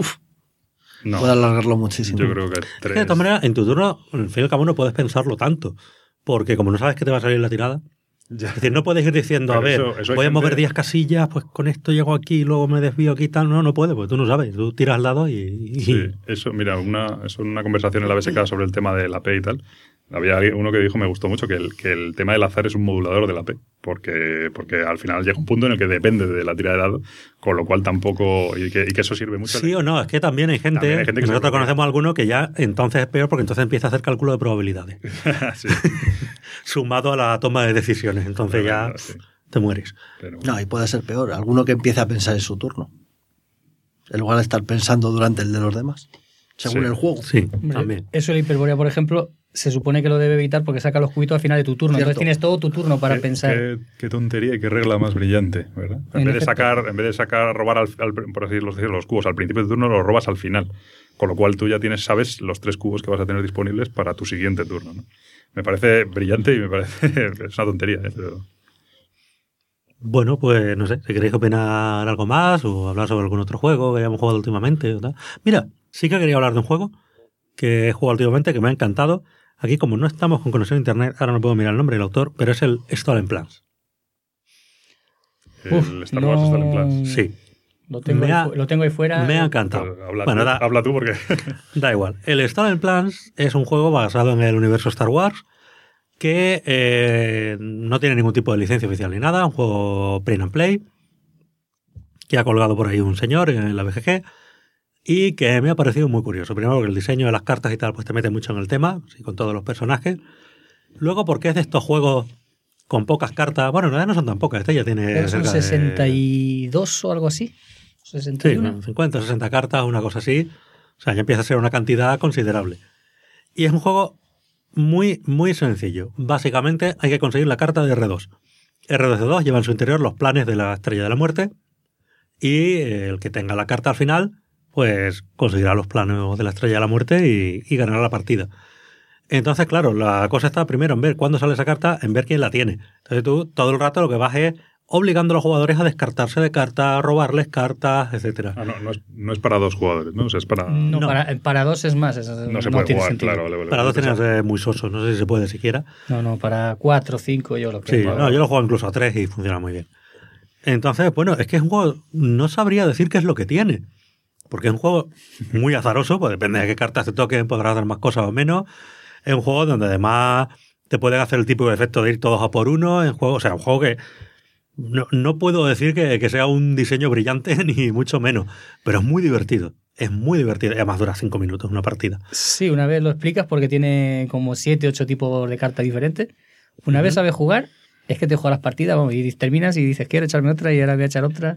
no, puede alargarlo muchísimo. Yo creo que 3. Es que de todas maneras, en tu turno, en fin y al cabo, no puedes pensarlo tanto. Porque como no sabes que te va a salir la tirada... Ya. Es decir, no puedes ir diciendo, pero a ver, eso voy a mover 10 casillas, pues con esto llego aquí, luego me desvío aquí y tal. No puedes, porque tú no sabes. Tú tiras al lado y... Sí, eso, mira, una conversación en la BSK sobre el tema del AP y tal. Había uno que dijo, me gustó mucho, que el tema del azar es un modulador del AP, porque al final llega un punto en el que depende de la tira de dado, con lo cual tampoco... Y que eso sirve mucho. Sí o no, es que también hay gente que nosotros conocemos a alguno que ya entonces es peor, porque entonces empieza a hacer cálculo de probabilidades. Sumado a la toma de decisiones, entonces ya te mueres. Pero... No, y puede ser peor, alguno que empiece a pensar en su turno, en lugar de estar pensando durante el de los demás, según el juego. Sí, también. Eso la hiperborea, por ejemplo, se supone que lo debe evitar porque saca los cubitos al final de tu turno. Cierto. Entonces tienes todo tu turno para pensar. Qué tontería y qué regla más brillante, ¿verdad? En vez de sacar robar por así decirlo, los cubos al principio de turno, los robas al final. Con lo cual tú ya sabes los 3 cubos que vas a tener disponibles para tu siguiente turno, ¿no? Me parece brillante y me parece... es una tontería, pero... Bueno, pues no sé, si queréis opinar algo más o hablar sobre algún otro juego que hayamos jugado últimamente o tal. Mira, sí que quería hablar de un juego que he jugado últimamente, que me ha encantado. Aquí, como no estamos con conexión a internet, ahora no puedo mirar el nombre del autor, pero es el Stolen Plans. ¿El Star Wars Stolen Plans? Sí. Lo tengo ahí fuera. Me ha encantado. Habla tú porque... Da igual. El Stolen Plans es un juego basado en el universo Star Wars que no tiene ningún tipo de licencia oficial ni nada. Un juego print and play que ha colgado por ahí un señor en la BGG y que me ha parecido muy curioso. Primero porque el diseño de las cartas y tal pues te mete mucho en el tema, sí, con todos los personajes. Luego porque es de estos juegos con pocas cartas. Bueno, en realidad no son tan pocas. Este ya tiene... Son 62 o algo así. 61. Sí, 50 o 60 cartas, una cosa así. O sea, ya empieza a ser una cantidad considerable. Y es un juego muy, muy sencillo. Básicamente hay que conseguir la carta de R2. R2-D2 lleva en su interior los planes de la Estrella de la Muerte y el que tenga la carta al final, pues conseguirá los planes de la Estrella de la Muerte y ganará la partida. Entonces, claro, la cosa está primero en ver cuándo sale esa carta, en ver quién la tiene. Entonces tú todo el rato lo que vas es obligando a los jugadores a descartarse de cartas, robarles cartas, etcétera. No es para 2 jugadores, ¿no? O sea, es para... No, No. para 2 es más. No se puede tiene jugar, sentido. claro. Vale. Para 2 tienes que ser muy soso, no sé si se puede siquiera. No, para 4, 5 yo lo creo. Sí, no, yo lo juego incluso a 3 y funciona muy bien. Entonces, bueno, es que es un juego, no sabría decir qué es lo que tiene. Porque es un juego muy azaroso, pues depende de qué cartas te toquen, podrás hacer más cosas o menos. Es un juego donde además te pueden hacer el tipo de efecto de ir todos a por uno. Un juego que no puedo decir que sea un diseño brillante, ni mucho menos, pero es muy divertido. Es muy divertido. Además dura 5 minutos una partida. Sí, una vez lo explicas porque tiene como 7, 8 tipos de cartas diferentes. Una vez sabes jugar, es que te juegas las partidas, vamos, y terminas y dices, quiero echarme otra y ahora voy a echar otra.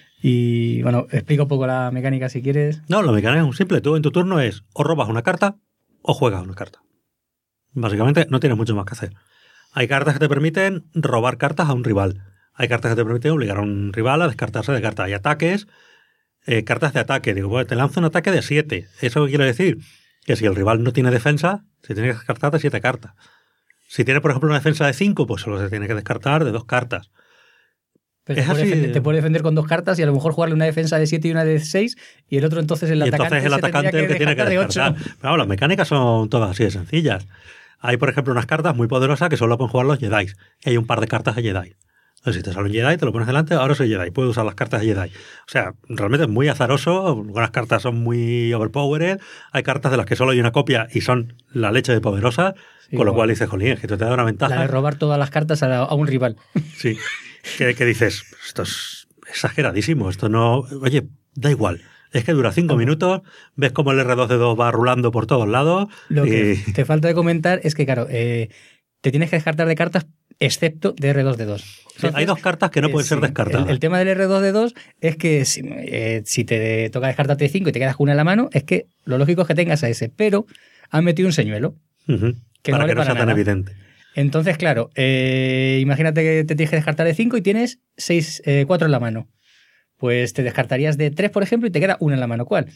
Y bueno, explica un poco la mecánica si quieres. No, la mecánica es muy simple. Tú en tu turno es o robas una carta o juegas una carta. Básicamente no tienes mucho más que hacer. Hay cartas que te permiten robar cartas a un rival. Hay cartas que te permiten obligar a un rival a descartarse de cartas. Hay ataques, cartas de ataque. Digo, pues te lanzo un ataque de 7. ¿Eso qué quiere decir? Que si el rival no tiene defensa, se tiene que descartar de 7 cartas. Si tiene, por ejemplo, una defensa de 5, pues solo se tiene que descartar de 2 cartas. Pero Es así. te puede defender con 2 cartas y a lo mejor jugarle una defensa de 7 y una de 6 y el otro entonces el atacante, entonces el atacante el que tiene que descartar. Pero vamos, las mecánicas son todas así de sencillas. Hay, por ejemplo, unas cartas muy poderosas que solo pueden jugar los Jedi. Y hay un par de cartas de Jedi. Entonces, si te sale un Jedi, te lo pones delante, ahora soy Jedi, puedo usar las cartas de Jedi. O sea, realmente es muy azaroso, algunas cartas son muy overpowered, hay cartas de las que solo hay una copia y son la leche de poderosas, Sí, con lo bueno. cual dices, jolín, es que esto te da una ventaja. La de robar todas las cartas a un rival. Sí, que dices, esto es exageradísimo, esto no... Oye, da igual, es que dura 5 minutos, ves cómo el R2D2 va rulando por todos lados. Lo y... que te falta de comentar es que, claro, te tienes que descartar de cartas excepto de R2D2. Sí, hay 2 cartas que no pueden ser descartadas. El tema del R2D2 es que si te toca descartarte 5 y te quedas con una en la mano, es que lo lógico es que tengas a ese, pero han metido un señuelo. Que para no vale que no sea para tan nada. evidente. Entonces, claro, imagínate que te tienes que descartar de 5 y tienes 4 en la mano. Pues te descartarías de 3, por ejemplo, y te queda una en la mano. ¿Cuál?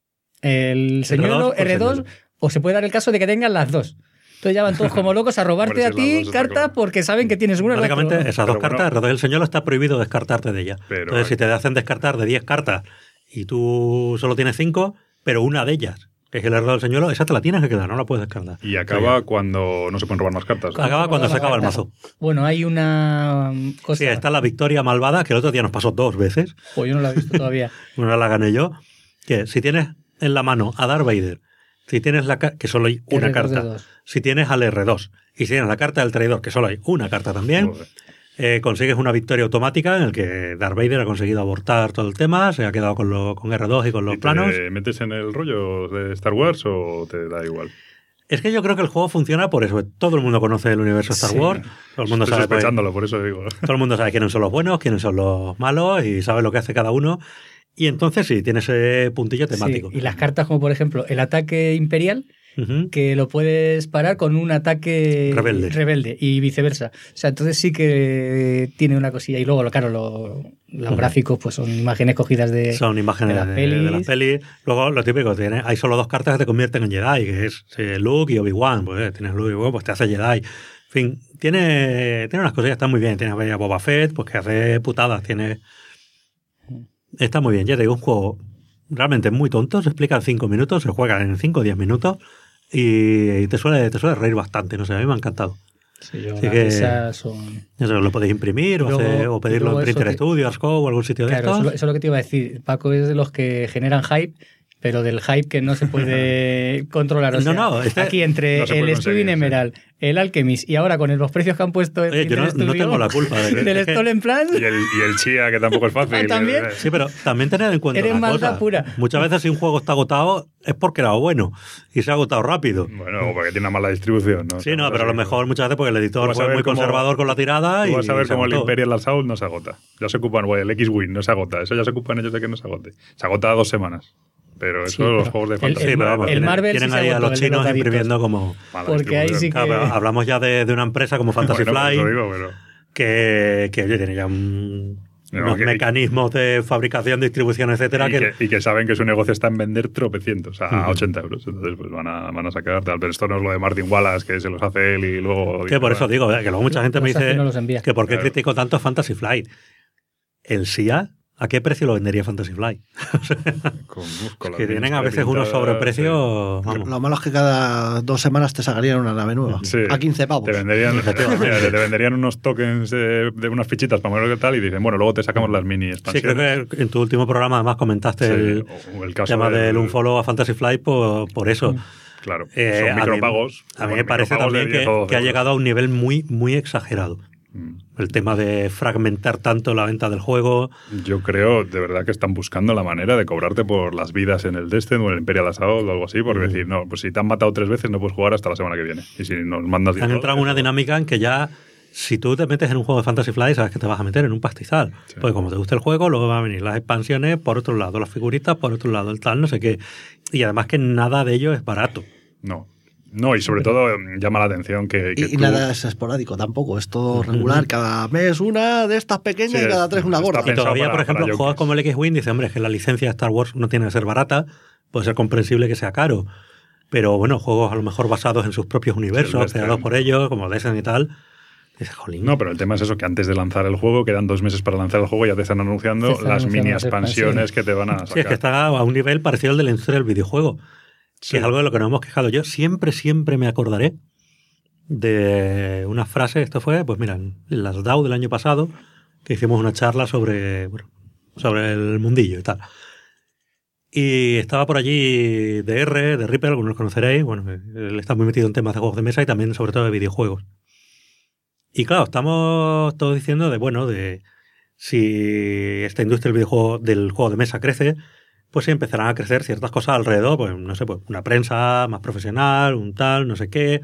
El señuelo, R2 R2, o se puede dar el caso de que tengan las 2. Entonces ya van todos como locos a robarte a Hombre, si ti las dos está cartas claro. porque saben que tienes una en la Básicamente, otra. esas 2 Pero cartas, bueno. el señuelo está prohibido descartarte de ella. Pero Entonces, si te hacen descartar de 10 cartas y tú solo tienes 5, pero una de ellas, que es el R2 del señuelo, esa te la tienes que quedar, no la puedes descartar. Y acaba cuando no se pueden robar más cartas. Acaba cuando se acaba el cartas. mazo. Bueno, hay una cosa... Sí, está la victoria malvada, que el otro día nos pasó 2 veces. Pues yo no la he visto todavía. Una la gané yo. Que si tienes en la mano a Darth Vader, si tienes que solo hay una R2 carta, de 2. si tienes al R2 y si tienes la carta del traidor, que solo hay una carta también, Joder. consigues una victoria automática en el que Darth Vader ha conseguido abortar todo el tema, se ha quedado con R2 y con los ¿Y planos. te metes en el rollo de Star Wars o te da igual? Es que yo creo que el juego funciona por eso. Todo el mundo conoce el universo Star Sí. Wars. Todo el mundo Estoy sabe, sospechándolo, por eso digo. todo el mundo sabe quiénes son los buenos, quiénes son los malos y sabe lo que hace cada uno. Y entonces sí, tiene ese puntillo temático. Sí, y las cartas como por ejemplo el ataque imperial, Ujú. que lo puedes parar con un ataque Rebelde. y viceversa. O sea, entonces sí que tiene una cosilla. Y luego, claro, los gráficos pues son imágenes cogidas de... Son imágenes de las de las pelis. pelis. Luego, lo típico, hay solo 2 cartas que te convierten en Jedi, que es Luke y Obi-Wan. Pues tienes Luke y Obi-Wan, pues te hace Jedi. En fin, tiene unas cosillas que están muy bien. Tienes a Boba Fett, pues que hace putadas. Está muy bien. Ya te digo, un juego realmente muy tonto. Se explica en 5 minutos, se juega en 5 o 10 minutos y te suele reír bastante. No sé, a mí me ha encantado. Sí, yo, Así que- esas son... Eso lo podéis imprimir o pedirlo luego en Printer eso que- Studio, Arsco o algún sitio de Claro, estos. eso es lo que te iba a decir. Paco es de los que generan hype, pero del hype que no se puede controlar. O No, sea, no, aquí entre no se puede el Studio conseguir, Emerald, el Alchemist y ahora con los precios que han puesto en Oye, yo Printer no Studio, tengo la culpa de que- del es que- Stolen Plan. Y el Chia, que tampoco es fácil. ¿También? Sí, pero también tened en cuenta Eres una maldad cosa. pura. Muchas veces si un juego está agotado es porque era bueno y se ha agotado rápido. Bueno, porque tiene una mala distribución, ¿no? Sí, no, pero a lo mejor muchas veces porque el editor Vas a fue ver muy cómo- conservador con la tirada Tú y vas a ver se cómo el agotó. Imperial Assault no se agota. Ya se ocupan, el X-Wing no se agota. Eso ya se ocupan ellos de que no se agote. Se agota 2 semanas. Pero eso Sí, los pero juegos de el- fantasía. Sí, pero vamos, el tienen, Marvel tienen sí se ahí a agotó, los el de chinos los daditos. imprimiendo como... Mala Porque ahí sí distribución. Claro, pero hablamos ya de una empresa como Fantasy Bueno, Flight pues lo digo, pero... que oye, tiene ya un unos mecanismos de fabricación, distribución, etcétera. Y que saben que su negocio está en vender tropecientos a 80 euros. Entonces, pues van a sacar tal. Pero esto no es lo de Martin Wallace, que se los hace él y luego... Que por eso digo, que luego mucha gente me dice que por qué critico tanto Fantasy Flight. El SIA, ¿a qué precio lo vendería Fantasy Flight? Que tienen a veces unos sobreprecios... Sí. Lo malo es que cada 2 semanas te sacarían una nave nueva. Sí. A 15 pavos. Te venderían unos tokens de unas fichitas para mover que tal y dicen, bueno, luego te sacamos las mini expansiones. Sí, creo que en tu último programa además comentaste el tema del Unfollow a Fantasy Flight por eso. Claro, son micropagos. A mí me parece también que ha llegado a un nivel muy, muy exagerado. El tema de fragmentar tanto la venta del juego. Yo creo, de verdad, que están buscando la manera de cobrarte por las vidas en el Destiny o en el Imperial Assault o algo así, porque decir, no, pues si te han matado 3 veces no puedes jugar hasta la semana que viene. Y si nos mandas... Han entrado en una dinámica en que ya, si tú te metes en un juego de Fantasy Flight, sabes que te vas a meter en un pastizal. Sí. Porque como te gusta el juego, luego van a venir las expansiones por otro lado, las figuritas por otro lado, el tal, no sé qué. Y además que nada de ello es barato. No, y sobre todo llama la atención que y nada es esporádico tampoco, es todo regular. Cada mes una de estas pequeñas y cada 3 una gorda. Y todavía, por ejemplo, juegos como el X-Wing dice, hombre, es que la licencia de Star Wars no tiene que ser barata, puede ser comprensible que sea caro, pero bueno, juegos a lo mejor basados en sus propios universos, creados por ellos, como Destiny y tal. Dice, jolín. No, pero el tema es eso, que antes de lanzar el juego, quedan 2 meses para lanzar el juego y ya te están anunciando las mini expansiones que te van a sacar. Sí, es que está a un nivel parecido al de la industria del videojuego. Sí. Que es algo de lo que nos hemos quejado. Yo siempre me acordaré de una frase, esto fue, pues mira, en las DAO del año pasado, que hicimos una charla sobre el mundillo y tal. Y estaba por allí de Ripper, algunos lo conoceréis, bueno, él está muy metido en temas de juegos de mesa y también sobre todo de videojuegos. Y claro, estamos todos diciendo de si esta industria del juego de mesa crece, pues sí empezarán a crecer ciertas cosas alrededor, pues no sé, pues una prensa más profesional, un tal, no sé qué.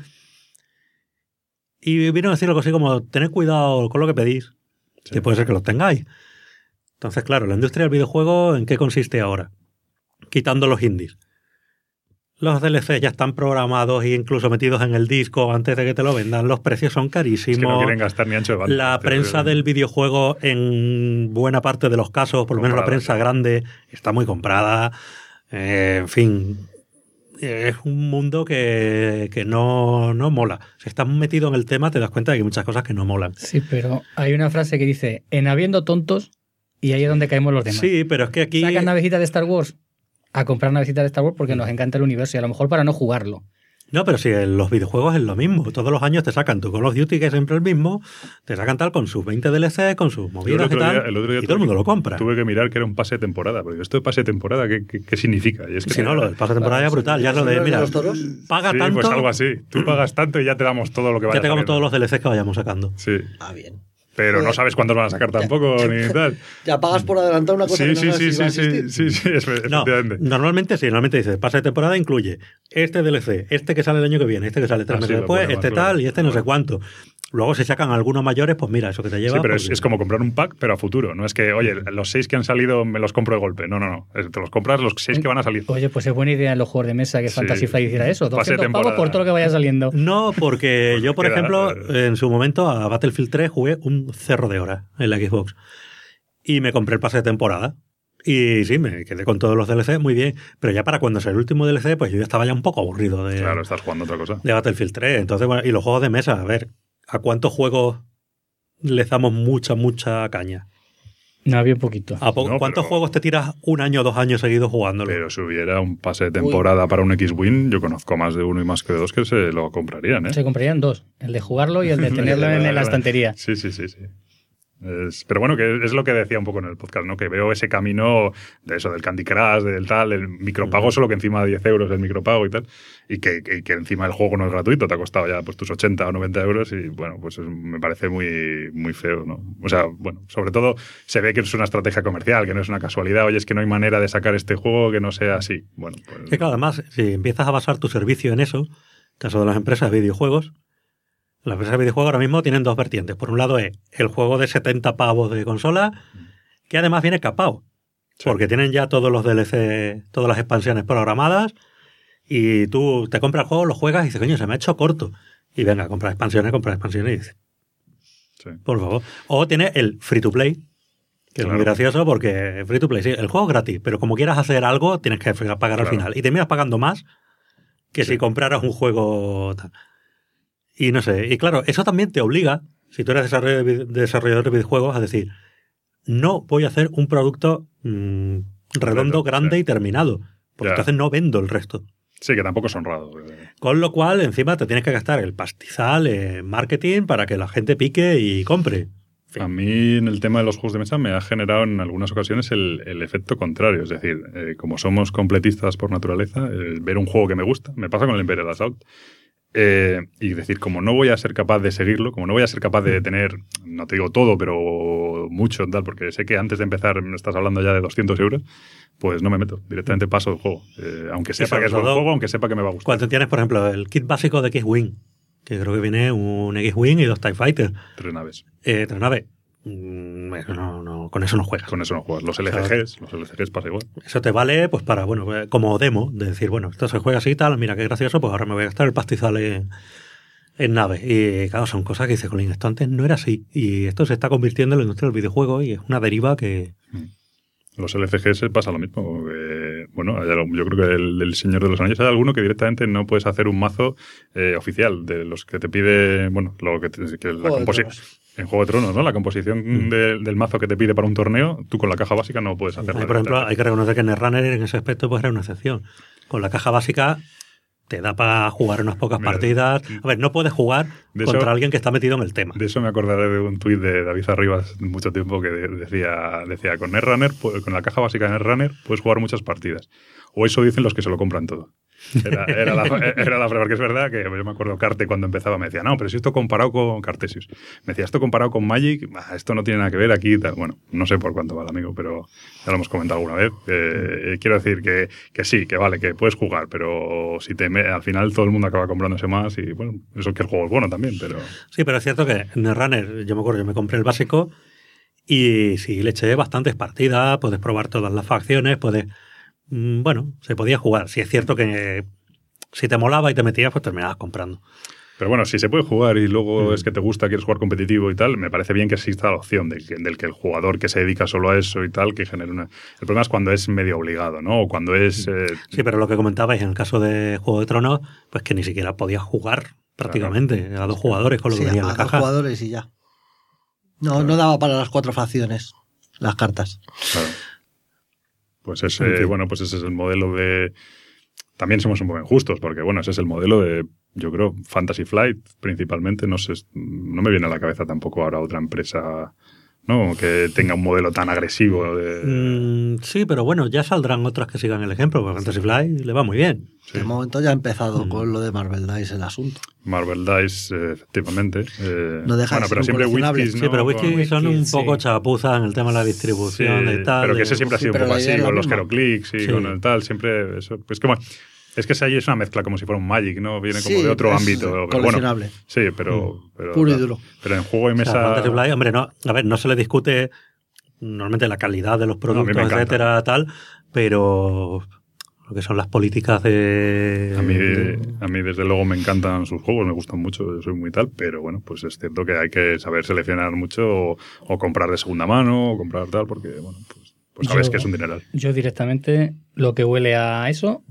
Y vino a decir algo así como, tened cuidado con lo que pedís, que puede ser que lo tengáis. Entonces, claro, la industria del videojuego, ¿en qué consiste ahora? Quitando los indies. Los DLC ya están programados e incluso metidos en el disco antes de que te lo vendan. Los precios son carísimos. Es que no quieren gastar ni ancho de banda. La prensa del videojuego, en buena parte de los casos, por lo menos la prensa grande, está muy comprada. En fin, es un mundo que no mola. Si estás metido en el tema, te das cuenta de que hay muchas cosas que no molan. Sí, pero hay una frase que dice, en habiendo tontos, y ahí es donde caemos los demás. Sí, pero es que aquí... Sacan navecitas de Star Wars a comprar navecitas de Star Wars porque nos encanta el universo y a lo mejor para no jugarlo. No, pero si en los videojuegos es lo mismo. Todos los años te sacan tu Call of Duty, que es siempre el mismo, te sacan tal con sus 20 DLC, con sus movidas y tal, y todo el mundo lo compra. Tuve que mirar que era un pase de temporada, porque esto de pase de temporada, ¿qué significa? Y es que si no, lo del pase de temporada es brutal. Ya es lo de, mira, paga sí, tanto... pues algo así. Tú pagas tanto y ya te damos todo lo que vaya. Ya te damos todos los DLCs que vayamos sacando. Sí. Bien. Pero no sabes cuántos van a sacar tampoco, ni tal. Ya pagas por adelantar una cosa que no sabes si va a existir. Sí, efectivamente. No, normalmente dice, pase de temporada incluye este DLC, este que sale el año que viene, este que sale 3 meses después, este tal y este no sé cuánto. Luego si sacan algunos mayores, pues mira, eso que te lleva... Sí, pero es como comprar un pack, pero a futuro. No es que, oye, los 6 que han salido me los compro de golpe. No. Te los compras los 6 que van a salir. Oye, pues es buena idea en los juegos de mesa que Fantasy Flight hiciera eso. 200 pavos por todo lo que vaya saliendo. No, porque yo, por ejemplo, en su momento a Battlefield 3 jugué un cerro de horas en la Xbox. Y me compré el pase de temporada. Y sí, me quedé con todos los DLC, muy bien. Pero ya para cuando sea el último DLC, pues yo ya estaba ya un poco aburrido de... Claro, estás jugando otra cosa. De Battlefield 3. Entonces, bueno, y los juegos de mesa, a ver... ¿A cuántos juegos les damos mucha caña? No, bien poquito. ¿Cuántos juegos te tiras 1 año o 2 años seguidos jugándolo? Pero si hubiera un pase de temporada para un X-Wing, yo conozco más de uno y más que 2 que se lo comprarían, ¿eh? Se comprarían 2. El de jugarlo y el de tenerlo en la estantería. Sí. Pero bueno, que es lo que decía un poco en el podcast, ¿no? Que veo ese camino de eso, del Candy Crush, del tal, el micropago, solo que encima de 10 euros el micropago y tal, y que encima el juego no es gratuito, te ha costado ya pues tus 80 o 90 euros y bueno, pues me parece muy feo, ¿no? O sea, bueno, sobre todo se ve que es una estrategia comercial, que no es una casualidad, oye, es que no hay manera de sacar este juego que no sea así. Bueno, pues... Que claro, además, si empiezas a basar tu servicio en eso, caso de las empresas de videojuegos, las empresas de videojuegos ahora mismo tienen 2 vertientes. Por un lado es el juego de 70 pavos de consola, que además viene capado. Sí. Porque tienen ya todos los DLC, todas las expansiones programadas, y tú te compras el juego, lo juegas y dices, coño, se me ha hecho corto. Y venga, compra expansiones y dices, sí. Por favor. O tiene el free to play, Que es muy gracioso porque free to play, sí, el juego es gratis, pero como quieras hacer algo, tienes que pagar al final. Y terminas pagando más que si compraras un juego tal. Y no sé, y claro, eso también te obliga, si tú eres desarrollador de videojuegos, a decir, no voy a hacer un producto redondo, grande y terminado, porque entonces no vendo el resto. Sí, que tampoco es honrado. Con lo cual, encima te tienes que gastar el pastizal en marketing para que la gente pique y compre. A mí, en el tema de los juegos de mesa, me ha generado en algunas ocasiones el efecto contrario. Es decir, como somos completistas por naturaleza, ver un juego que me gusta, me pasa con el Imperial Assault, y decir, como no voy a ser capaz de seguirlo, como no voy a ser capaz de tener, no te digo todo, pero mucho, tal, porque sé que antes de empezar me estás hablando ya de 200 euros, pues no me meto, directamente paso el juego. Aunque sepa que es buen juego, aunque sepa que me va a gustar. Cuando tienes, por ejemplo, el kit básico de X-Wing, que creo que viene un X-Wing y 2 TIE Fighters. 3 naves. 3 naves. No, con eso no juegas. Con eso no juegas. Los LCGs pasa igual. Eso te vale pues para, bueno, como demo, de decir, bueno, esto se juega así y tal, mira qué gracioso, pues ahora me voy a gastar el pastizal en naves. Y claro, son cosas que dice Colin, esto antes no era así. Y esto se está convirtiendo en la industria del videojuego y es una deriva que... Los LCGs pasa lo mismo. Bueno, yo creo que el Señor de los Anillos hay alguno que directamente no puedes hacer un mazo oficial de los que te pide, bueno, lo que la composición en Juego de Tronos, ¿no? La composición del mazo que te pide para un torneo, tú con la caja básica no puedes hacerlo. Por ejemplo, hay que reconocer que Netrunner en ese aspecto pues era una excepción. Con la caja básica te da para jugar unas pocas partidas. A ver, no puedes jugar contra alguien que está metido en el tema. De eso me acordaré de un tuit de David Arribas mucho tiempo que decía con Netrunner, con la caja básica de Netrunner puedes jugar muchas partidas. O eso dicen los que se lo compran todo. Era la frase, porque es verdad que yo me acuerdo Carte cuando empezaba me decía, no, pero si esto comparado con Cartesius. Me decía, esto comparado con Magic, esto no tiene nada que ver aquí. Tal. Bueno, no sé por cuánto va el amigo, pero ya lo hemos comentado alguna vez. Quiero decir que sí, que vale, que puedes jugar, pero si al final todo el mundo acaba comprándose más y bueno, eso es que el juego es bueno también, pero... Sí, pero es cierto que en Netrunner, yo me acuerdo, yo me compré el básico y sí, le eché bastantes partidas, puedes probar todas las facciones, puedes... Bueno, se podía jugar. Sí es cierto que si te molaba y te metías, pues terminabas comprando. Pero bueno, si se puede jugar y luego es que te gusta, quieres jugar competitivo y tal, me parece bien que exista la opción del que el jugador que se dedica solo a eso y tal, que genere una... El problema es cuando es medio obligado, ¿no? O cuando es... Sí, pero lo que comentabais en el caso de Juego de Tronos, pues que ni siquiera podías jugar prácticamente a 2 jugadores con lo que venía en la caja. A 2 jugadores y ya. No daba para las 4 facciones, las cartas. Claro. Pues bueno, pues ese es el modelo de... También somos un poco injustos, porque bueno, ese es el modelo de, yo creo, Fantasy Flight principalmente. No sé, no me viene a la cabeza tampoco ahora otra empresa, ¿no? Que tenga un modelo tan agresivo. Sí, pero bueno, ya saldrán otras que sigan el ejemplo, porque Fantasy Flight le va muy bien. Sí. De momento ya ha empezado con lo de Marvel Dice el asunto. Marvel Dice, efectivamente. No deja de pero siempre Whisky, ¿no? Sí, pero Whisky son un poco chapuzas en el tema de la distribución y tal. Pero que ese siempre ha sido un poco así, con los HeroClix y con el tal. Siempre eso. Es como... Es que ahí es una mezcla como si fuera un Magic, ¿no? Viene como de otro ámbito. Coleccionable. Bueno, sí, pero puro y duro. Pero en juego y mesa... Fantasy Flight, hombre, no, a ver, no se le discute normalmente la calidad de los productos, etcétera, tal, pero lo que son las políticas de... A mí desde luego me encantan sus juegos, me gustan mucho, yo soy muy tal, pero bueno, pues es cierto que hay que saber seleccionar mucho o comprar de segunda mano o comprar tal, porque bueno, pues sabes que es un dineral. Yo directamente, lo que huele a eso,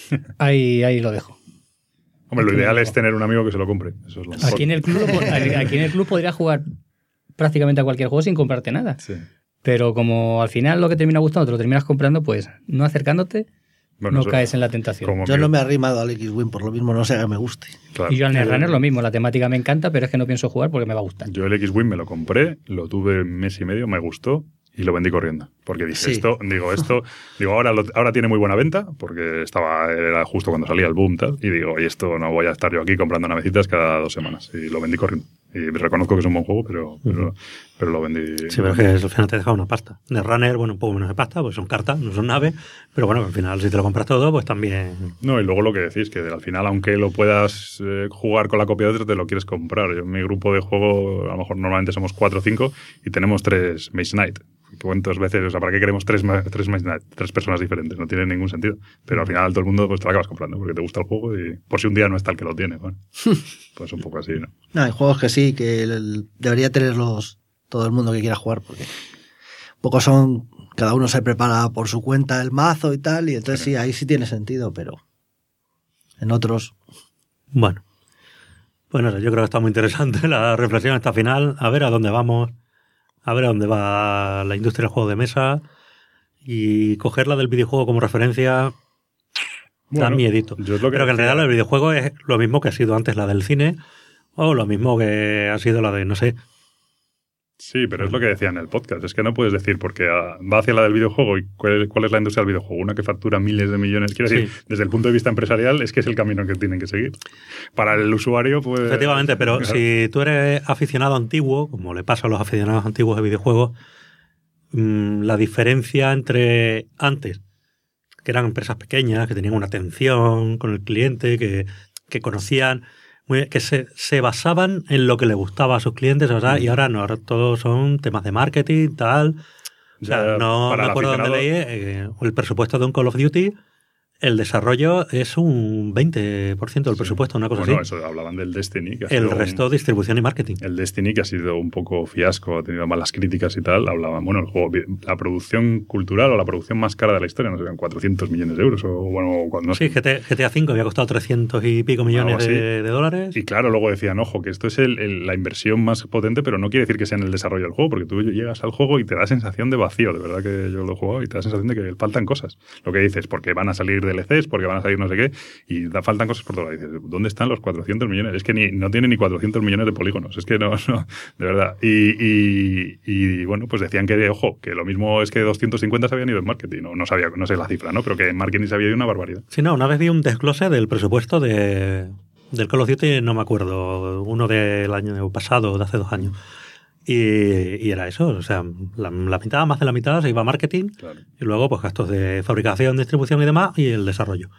ahí lo dejo. Hombre, lo ideal es tener un amigo que se lo compre. Eso es lo mejor. Aquí en el club podrías jugar prácticamente a cualquier juego sin comprarte nada. Sí. Pero como al final lo que termina gustando te lo terminas comprando, pues no acercándote, no caes en la tentación. Yo no me he arrimado al X-Wing por lo mismo, no sé que me guste. Claro. Y yo al Netrunner lo mismo, la temática me encanta, pero es que no pienso jugar porque me va a gustar. Yo el X-Wing me lo compré, lo tuve mes y medio, me gustó. Y lo vendí corriendo. Porque dije, ahora tiene muy buena venta, porque era justo cuando salía el boom, tal. Y digo, y esto no voy a estar yo aquí comprando navecitas cada 2 semanas. Y lo vendí corriendo. Y reconozco que es un buen juego, pero lo vendí. Sí, pero es que al final te deja una pasta. Netrunner, bueno, un poco menos de pasta, pues son cartas, no son naves. Pero bueno, al final, si te lo compras todo, pues también. No, y luego lo que decís, que al final, aunque lo puedas jugar con la copia de otro, te lo quieres comprar. Yo en mi grupo de juego, a lo mejor normalmente somos 4 o 5 y tenemos 3 Mage Knight. ¿Cuántas veces? O sea, ¿para qué queremos 3 personas diferentes? No tiene ningún sentido. Pero al final todo el mundo pues, te lo acabas comprando porque te gusta el juego y por si un día no está el que lo tiene. Bueno, pues un poco así, ¿no? No, hay juegos que sí, que debería tenerlos todo el mundo que quiera jugar porque... poco son... Cada uno se prepara por su cuenta el mazo y tal, y entonces sí, ahí sí tiene sentido, pero en otros... Bueno, pues no sé, yo creo que está muy interesante la reflexión hasta final, a ver a dónde vamos, a ver a dónde va la industria del juego de mesa, y cogerla del videojuego como referencia da miedito. Pero que en realidad el videojuego es lo mismo que ha sido antes la del cine, o lo mismo que ha sido la de, no sé... Sí, pero es lo que decía en el podcast. Es que no puedes decir porque va hacia la del videojuego y cuál es la industria del videojuego. Una que factura miles de millones. Quiero decir, desde el punto de vista empresarial es que es el camino que tienen que seguir. Para el usuario, pues... Efectivamente, pero si tú eres aficionado antiguo, como le pasa a los aficionados antiguos de videojuegos, la diferencia entre antes, que eran empresas pequeñas, que tenían una atención con el cliente, que conocían... que se basaban en lo que le gustaba a sus clientes, o sea, y ahora no, ahora todos son temas de marketing, tal. O sea, no me acuerdo dónde leí el presupuesto de un Call of Duty. El desarrollo es un 20% del presupuesto, una cosa así. Bueno, eso hablaban del Destiny. Que el resto, distribución y marketing. El Destiny, que ha sido un poco fiasco, ha tenido malas críticas y tal, hablaban, bueno, el juego, la producción cultural o la producción más cara de la historia, no sé, 400 millones de euros o bueno, no sé. Sí, GTA V había costado 300 y pico millones de dólares. Y claro, luego decían, ojo, que esto es la inversión más potente, pero no quiere decir que sea en el desarrollo del juego, porque tú llegas al juego y te da sensación de vacío, de verdad que yo lo he jugado y te da sensación de que faltan cosas. Lo que dices, porque van a salir DLCs, porque van a salir no sé qué, y faltan cosas por todo. Dices, ¿dónde están los 400 millones? Es que no tiene ni 400 millones de polígonos. Es que no, de verdad. Y bueno, pues decían que, ojo, que lo mismo es que 250 se habían ido en marketing. No sé la cifra, ¿no? Pero que en marketing se había ido una barbaridad. Sí, no, una vez vi un desglose del presupuesto del Call of Duty, no me acuerdo, uno del año pasado, de hace 2 años. Y era eso, o sea, la mitad, más de la mitad se iba a marketing, claro. Y luego pues gastos de fabricación, distribución y demás, y el desarrollo.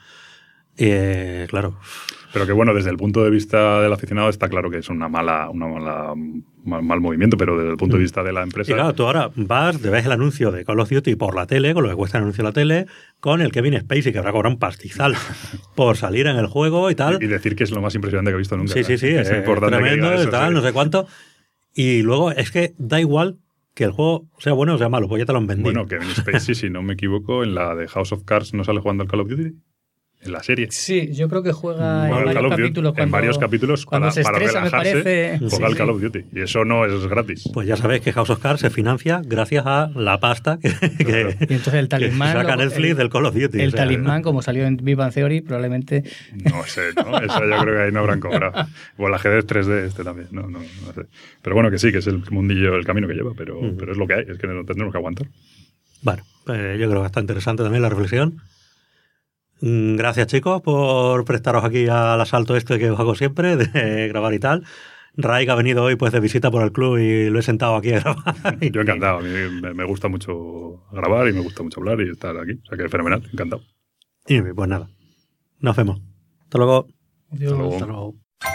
Claro. Pero que bueno, desde el punto de vista del aficionado está claro que es un mal movimiento, pero desde el punto de vista de la empresa... Y claro, tú ahora te ves el anuncio de Call of Duty por la tele, con lo que cuesta el anuncio de la tele, con el Kevin Spacey, que habrá cobrado un pastizal por salir en el juego y tal. Y decir que es lo más impresionante que he visto nunca. Sí, es importante, tremendo, eso, tal, sí. No sé cuánto... Y luego es que da igual que el juego sea bueno o sea malo, pues ya te lo han vendido. Bueno, Kevin Spacey, si no me equivoco, en la de House of Cards no sale jugando al Call of Duty. En la serie. Sí, yo creo que juega en varios capítulos. En varios capítulos cuando se estresa, para relajarse, me parece. Juega al Call of Duty. Y eso no es gratis. Pues ya sabéis que House of Cards se financia gracias a la pasta que y entonces el talismán, que saca Netflix del Call of Duty. El talismán, como salió en Big Bang Theory, probablemente... No sé, ¿no? Eso yo creo que ahí no habrán cobrado. O el ajedrez 3D también. No sé. Pero bueno, que sí, que es el mundillo, el camino que lleva, pero es lo que hay. Es que no tendremos que aguantar. Bueno, yo creo que está interesante también la reflexión. Gracias, chicos, por prestaros aquí al asalto que os hago siempre, de grabar y tal. Ray, que ha venido hoy pues de visita por el club y lo he sentado aquí a grabar. Yo encantado. A mí me gusta mucho grabar y me gusta mucho hablar y estar aquí. O sea que es fenomenal. Encantado. Y pues nada. Nos vemos. Hasta luego. Adiós. Hasta luego.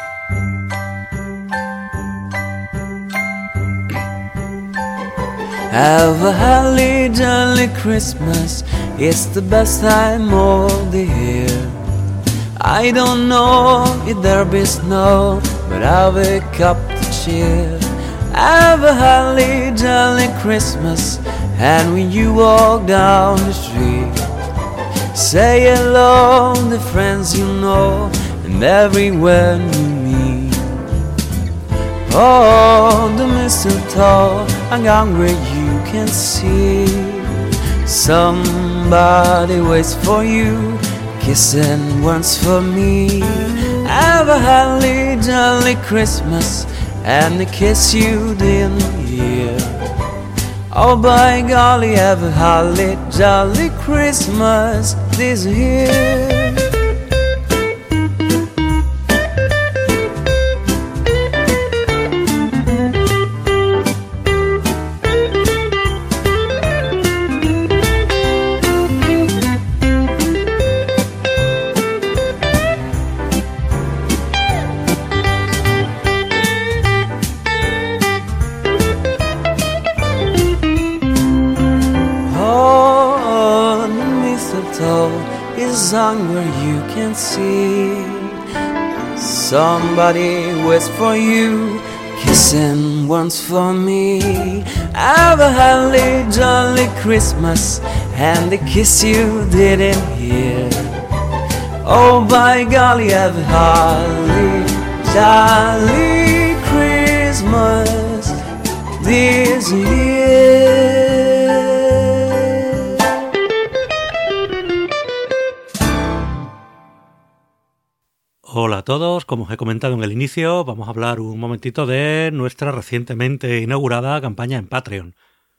Have a holly jolly Christmas, it's the best time of the year. I don't know if there'll be snow, but I'll wake up to cheer. Have a holly jolly Christmas, and when you walk down the street, say hello to friends you know, and everyone you meet. Oh, the mistletoe, I'm hungry, you can see. Somebody waits for you, kissing once for me. Have a holly jolly Christmas, and the kiss you didn't hear. Oh, by golly, have a holly jolly Christmas this year. Where you can see somebody waits for you, kissing once for me. Have a holly jolly Christmas and the kiss you didn't hear. Oh, by golly, have a holly jolly Christmas this year. Hola a todos, como os he comentado en el inicio, vamos a hablar un momentito de nuestra recientemente inaugurada campaña en Patreon.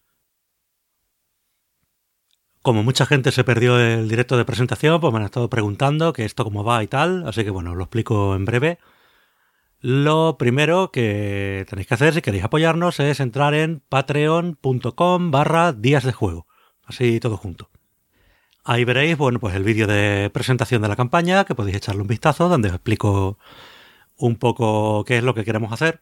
Como mucha gente se perdió el directo de presentación, pues me han estado preguntando que esto cómo va y tal, así que bueno, os lo explico en breve. Lo primero que tenéis que hacer si queréis apoyarnos es entrar en patreon.com/días de juego, así todo junto. Ahí veréis, bueno, pues el vídeo de presentación de la campaña, que podéis echarle un vistazo, donde os explico un poco qué es lo que queremos hacer.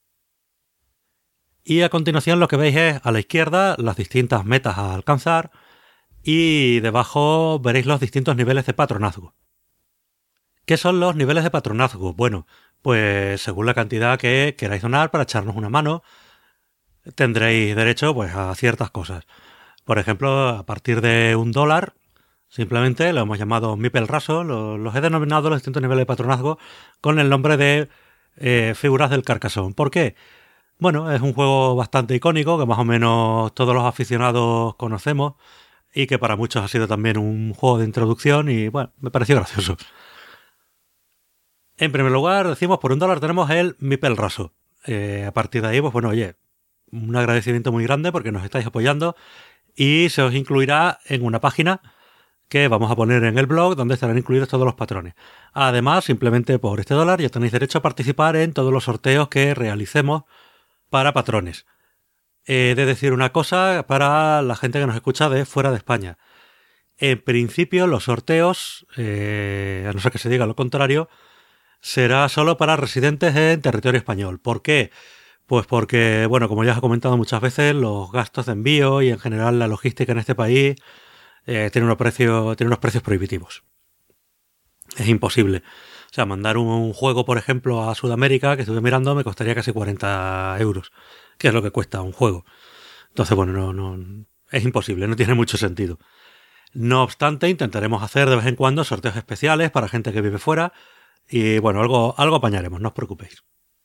Y a continuación lo que veis es a la izquierda las distintas metas a alcanzar y debajo veréis los distintos niveles de patronazgo. ¿Qué son los niveles de patronazgo? Bueno, pues según la cantidad que queráis donar para echarnos una mano, tendréis derecho pues a ciertas cosas. Por ejemplo, a partir de $1, simplemente lo hemos llamado Mipel Raso, los he denominado los distintos niveles de patronazgo con el nombre de figuras del Carcassonne. ¿Por qué? Bueno, es un juego bastante icónico que más o menos todos los aficionados conocemos y que para muchos ha sido también un juego de introducción y bueno, me pareció gracioso. En primer lugar, decimos por $1 tenemos el Mipel Raso. A partir de ahí, pues bueno, oye, un agradecimiento muy grande porque nos estáis apoyando y se os incluirá en una página que vamos a poner en el blog donde estarán incluidos todos los patrones. Además, simplemente por este $1 ya tenéis derecho a participar en todos los sorteos que realicemos para patrones. He de decir una cosa para la gente que nos escucha de fuera de España. En principio, los sorteos, a no ser que se diga lo contrario, será solo para residentes en territorio español. ¿Por qué? Pues porque, bueno, como ya os he comentado muchas veces, los gastos de envío y en general la logística en este país tiene unos precios prohibitivos. Es imposible. O sea, mandar un juego, por ejemplo, a Sudamérica, que estuve mirando, me costaría casi 40 euros, que es lo que cuesta un juego. Entonces, bueno, no es imposible, no tiene mucho sentido. No obstante, intentaremos hacer de vez en cuando sorteos especiales para gente que vive fuera y, bueno, algo apañaremos, no os preocupéis.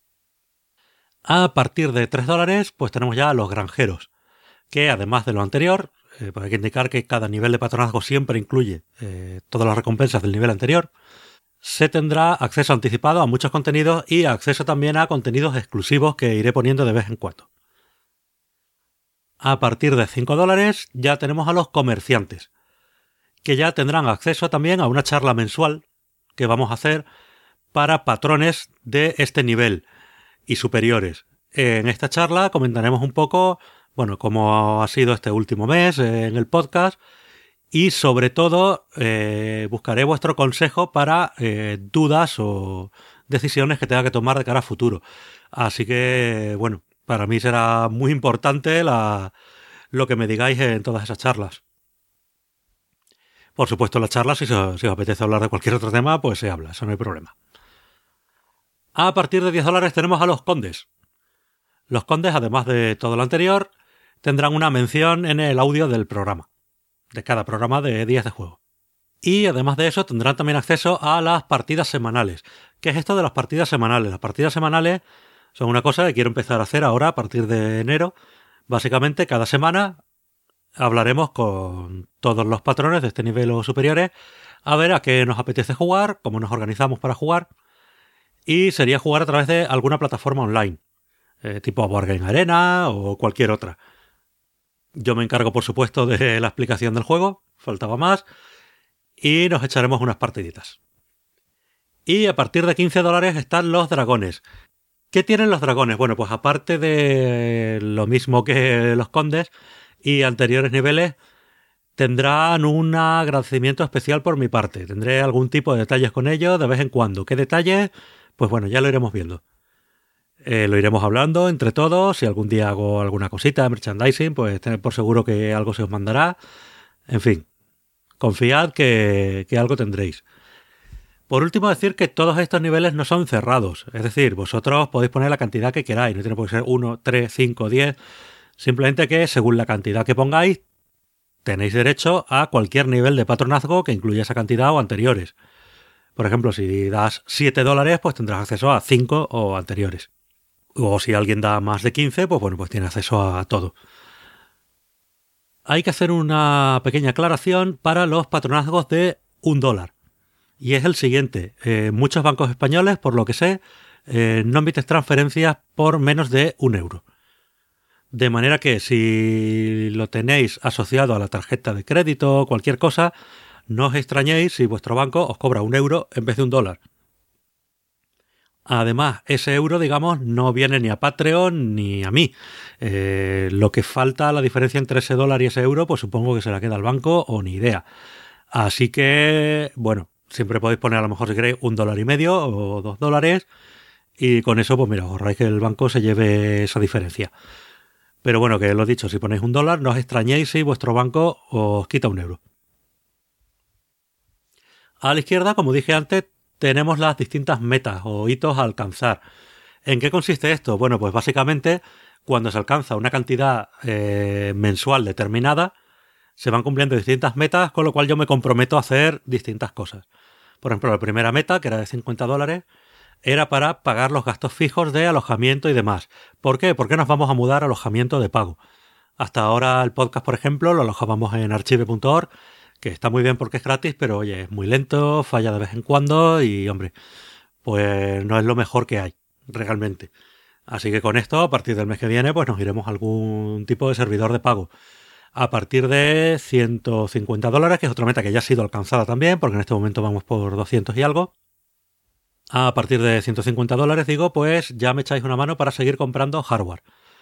A partir de $3, pues tenemos ya a los granjeros, que además de lo anterior, pues hay que indicar que cada nivel de patronazgo siempre incluye todas las recompensas del nivel anterior. Se tendrá acceso anticipado a muchos contenidos y acceso también a contenidos exclusivos que iré poniendo de vez en cuando. A partir de $5 ya tenemos a los comerciantes, que ya tendrán acceso también a una charla mensual que vamos a hacer para patrones de este nivel y superiores. En esta charla comentaremos un poco, bueno, cómo ha sido este último mes en el podcast y sobre todo buscaré vuestro consejo para dudas o decisiones que tenga que tomar de cara a futuro. Así que, bueno, para mí será muy importante lo que me digáis en todas esas charlas. Por supuesto, en las charlas, si os apetece hablar de cualquier otro tema, pues se habla, eso no hay problema. A partir de $10 tenemos a los condes. Los condes, además de todo lo anterior, tendrán una mención en el audio del programa, de cada programa de días de juego. Y además de eso tendrán también acceso a las partidas semanales. ¿Qué es esto de las partidas semanales? Las partidas semanales son una cosa que quiero empezar a hacer ahora a partir de enero. Básicamente cada semana hablaremos con todos los patrones de este nivel o superiores a ver a qué nos apetece jugar, cómo nos organizamos para jugar. Y sería jugar a través de alguna plataforma online, tipo Board Game Arena o cualquier otra. Yo me encargo, por supuesto, de la explicación del juego, faltaba más, y nos echaremos unas partiditas. Y a partir de $15 están los dragones. ¿Qué tienen los dragones? Bueno, pues aparte de lo mismo que los condes y anteriores niveles, tendrán un agradecimiento especial por mi parte. Tendré algún tipo de detalles con ellos de vez en cuando. ¿Qué detalles? Pues bueno, ya lo iremos viendo. Lo iremos hablando entre todos. Si algún día hago alguna cosita de merchandising, pues tened por seguro que algo se os mandará. En fin, confiad que algo tendréis. Por último, decir que todos estos niveles no son cerrados. Es decir, vosotros podéis poner la cantidad que queráis. No tiene por qué ser 1, 3, 5, 10. Simplemente que según la cantidad que pongáis, tenéis derecho a cualquier nivel de patronazgo que incluya esa cantidad o anteriores. Por ejemplo, si das $7, pues tendrás acceso a 5 o anteriores. O si alguien da más de 15, pues bueno, pues tiene acceso a todo. Hay que hacer una pequeña aclaración para los patronazgos de $1. Y es el siguiente. Muchos bancos españoles, por lo que sé, no emiten transferencias por menos de €1. De manera que si lo tenéis asociado a la tarjeta de crédito o cualquier cosa, no os extrañéis si vuestro banco os cobra €1 en vez de $1. Además, ese euro, digamos, no viene ni a Patreon ni a mí. Lo que falta, la diferencia entre ese dólar y ese euro, pues supongo que se la queda al banco o ni idea. Así que, bueno, siempre podéis poner a lo mejor si queréis $1.50 o $2 y con eso, pues mira, os ahorráis que el banco se lleve esa diferencia. Pero bueno, que lo dicho, si ponéis $1, no os extrañéis si vuestro banco os quita €1. A la izquierda, como dije antes, tenemos las distintas metas o hitos a alcanzar. ¿En qué consiste esto? Bueno, pues básicamente cuando se alcanza una cantidad mensual determinada, se van cumpliendo distintas metas, con lo cual yo me comprometo a hacer distintas cosas. Por ejemplo, la primera meta, que era de $50, era para pagar los gastos fijos de alojamiento y demás. ¿Por qué? Porque nos vamos a mudar a alojamiento de pago. Hasta ahora el podcast, por ejemplo, lo alojábamos en archive.org, que está muy bien porque es gratis, pero oye, es muy lento, falla de vez en cuando y, hombre, pues no es lo mejor que hay, realmente. Así que con esto, a partir del mes que viene, pues nos iremos a algún tipo de servidor de pago. A partir de $150, que es otra meta que ya ha sido alcanzada también, porque en este momento vamos por 200 y algo. A partir de $150, digo, pues ya me echáis una mano para seguir comprando hardware.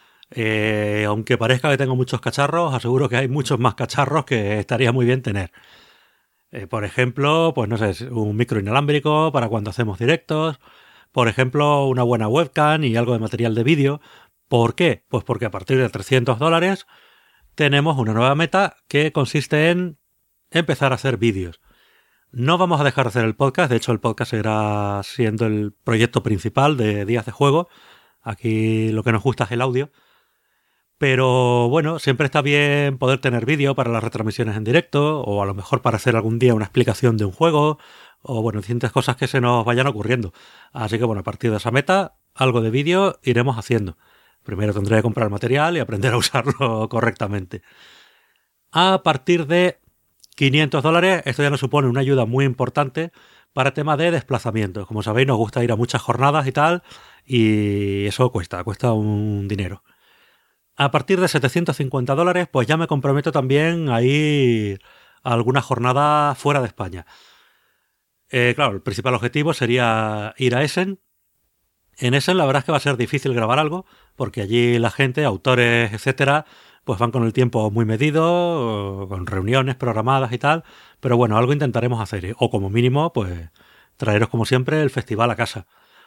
Aunque parezca que tengo muchos cacharros, os aseguro que hay muchos más cacharros que estaría muy bien tener. Por ejemplo, pues no sé, un micro inalámbrico para cuando hacemos directos. Por ejemplo, una buena webcam y algo de material de vídeo. ¿Por qué? Pues porque a partir de $300 tenemos una nueva meta que consiste en empezar a hacer vídeos. No vamos a dejar de hacer el podcast, de hecho el podcast seguirá siendo el proyecto principal de Días de Juego. Aquí lo que nos gusta es el audio. Pero bueno, siempre está bien poder tener vídeo para las retransmisiones en directo, o a lo mejor para hacer algún día una explicación de un juego, o bueno, distintas cosas que se nos vayan ocurriendo. Así que bueno, a partir de esa meta, algo de vídeo iremos haciendo. Primero tendré que comprar material y aprender a usarlo correctamente. A partir de $500, esto ya nos supone una ayuda muy importante para temas de desplazamiento. Como sabéis, nos gusta ir a muchas jornadas y tal, y eso cuesta un dinero. A partir de $750, pues ya me comprometo también a ir a alguna jornada fuera de España. Claro, el principal objetivo sería ir a Essen. En Essen la verdad es que va a ser difícil grabar algo, porque allí la gente, autores, etcétera, pues van con el tiempo muy medido, con reuniones programadas y tal, pero bueno, algo intentaremos hacer, o como mínimo, pues traeros como siempre el festival a casa.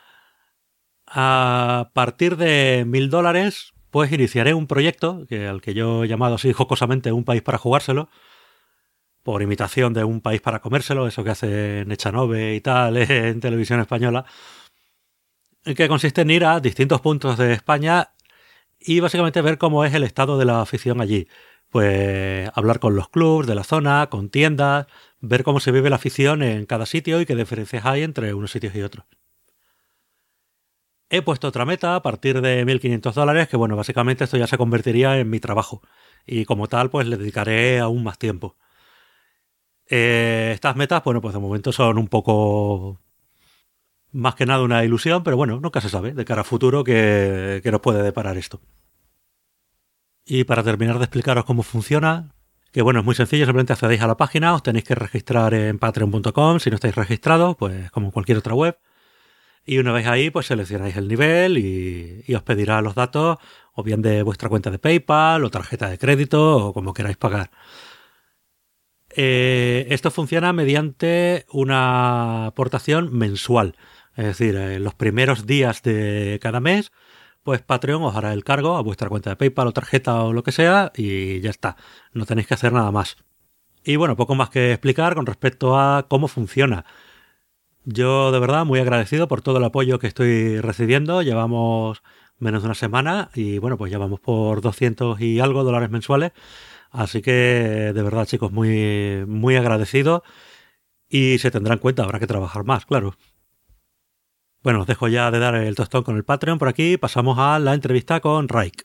A partir de $1.000, pues iniciaré un proyecto, al que yo he llamado así jocosamente Un País para Jugárselo, por imitación de Un País para Comérselo, eso que hace Echanove y tal en televisión española, que consiste en ir a distintos puntos de España y básicamente ver cómo es el estado de la afición allí. Pues hablar con los clubs de la zona, con tiendas, ver cómo se vive la afición en cada sitio y qué diferencias hay entre unos sitios y otros. He puesto otra meta a partir de $1.500, que bueno, básicamente esto ya se convertiría en mi trabajo. Y como tal, pues le dedicaré aún más tiempo. Estas metas, bueno, pues de momento son un poco más que nada una ilusión, pero bueno, nunca se sabe de cara a futuro que nos puede deparar esto. Y para terminar de explicaros cómo funciona, que bueno, es muy sencillo, simplemente accedéis a la página, os tenéis que registrar en patreon.com, si no estáis registrados, pues como en cualquier otra web. Y una vez ahí, pues seleccionáis el nivel y os pedirá los datos, o bien de vuestra cuenta de PayPal, o tarjeta de crédito, o como queráis pagar. Esto funciona mediante una aportación mensual. Es decir, en los primeros días de cada mes, pues Patreon os hará el cargo a vuestra cuenta de PayPal o tarjeta o lo que sea, y ya está. No tenéis que hacer nada más. Y bueno, poco más que explicar con respecto a cómo funciona. Yo, de verdad, muy agradecido por todo el apoyo que estoy recibiendo. Llevamos menos de una semana y, bueno, pues ya vamos por 200 y algo dólares mensuales. Así que, de verdad, chicos, muy, muy agradecido. Y se tendrá en cuenta, habrá que trabajar más, claro. Bueno, os dejo ya de dar el tostón con el Patreon por aquí. Pasamos a la entrevista con Raik.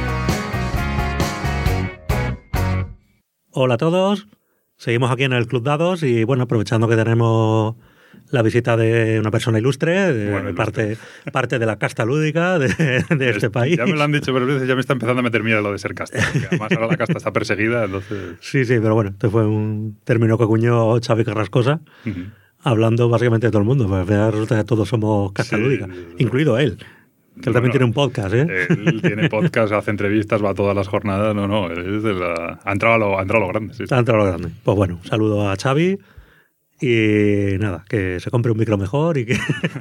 Hola a todos. Seguimos aquí en el Club Dados y, bueno, aprovechando que tenemos la visita de una persona ilustre, parte de la casta lúdica de este país. Ya me lo han dicho, pero ya me está empezando a meter miedo lo de ser casta. Porque además ahora la casta está perseguida, entonces... Sí, pero bueno, este fue un término que acuñó Xavi Carrascosa, hablando básicamente de todo el mundo. Pues al final resulta que todos somos casta lúdica, incluido él. Que él también tiene un podcast, ¿eh? Él tiene podcast, hace entrevistas, va a todas las jornadas. No, él es ha entrado a lo grande. Sí. Ha entrado a lo grande. Pues bueno, un saludo a Xavi y nada, que se compre un micro mejor y que...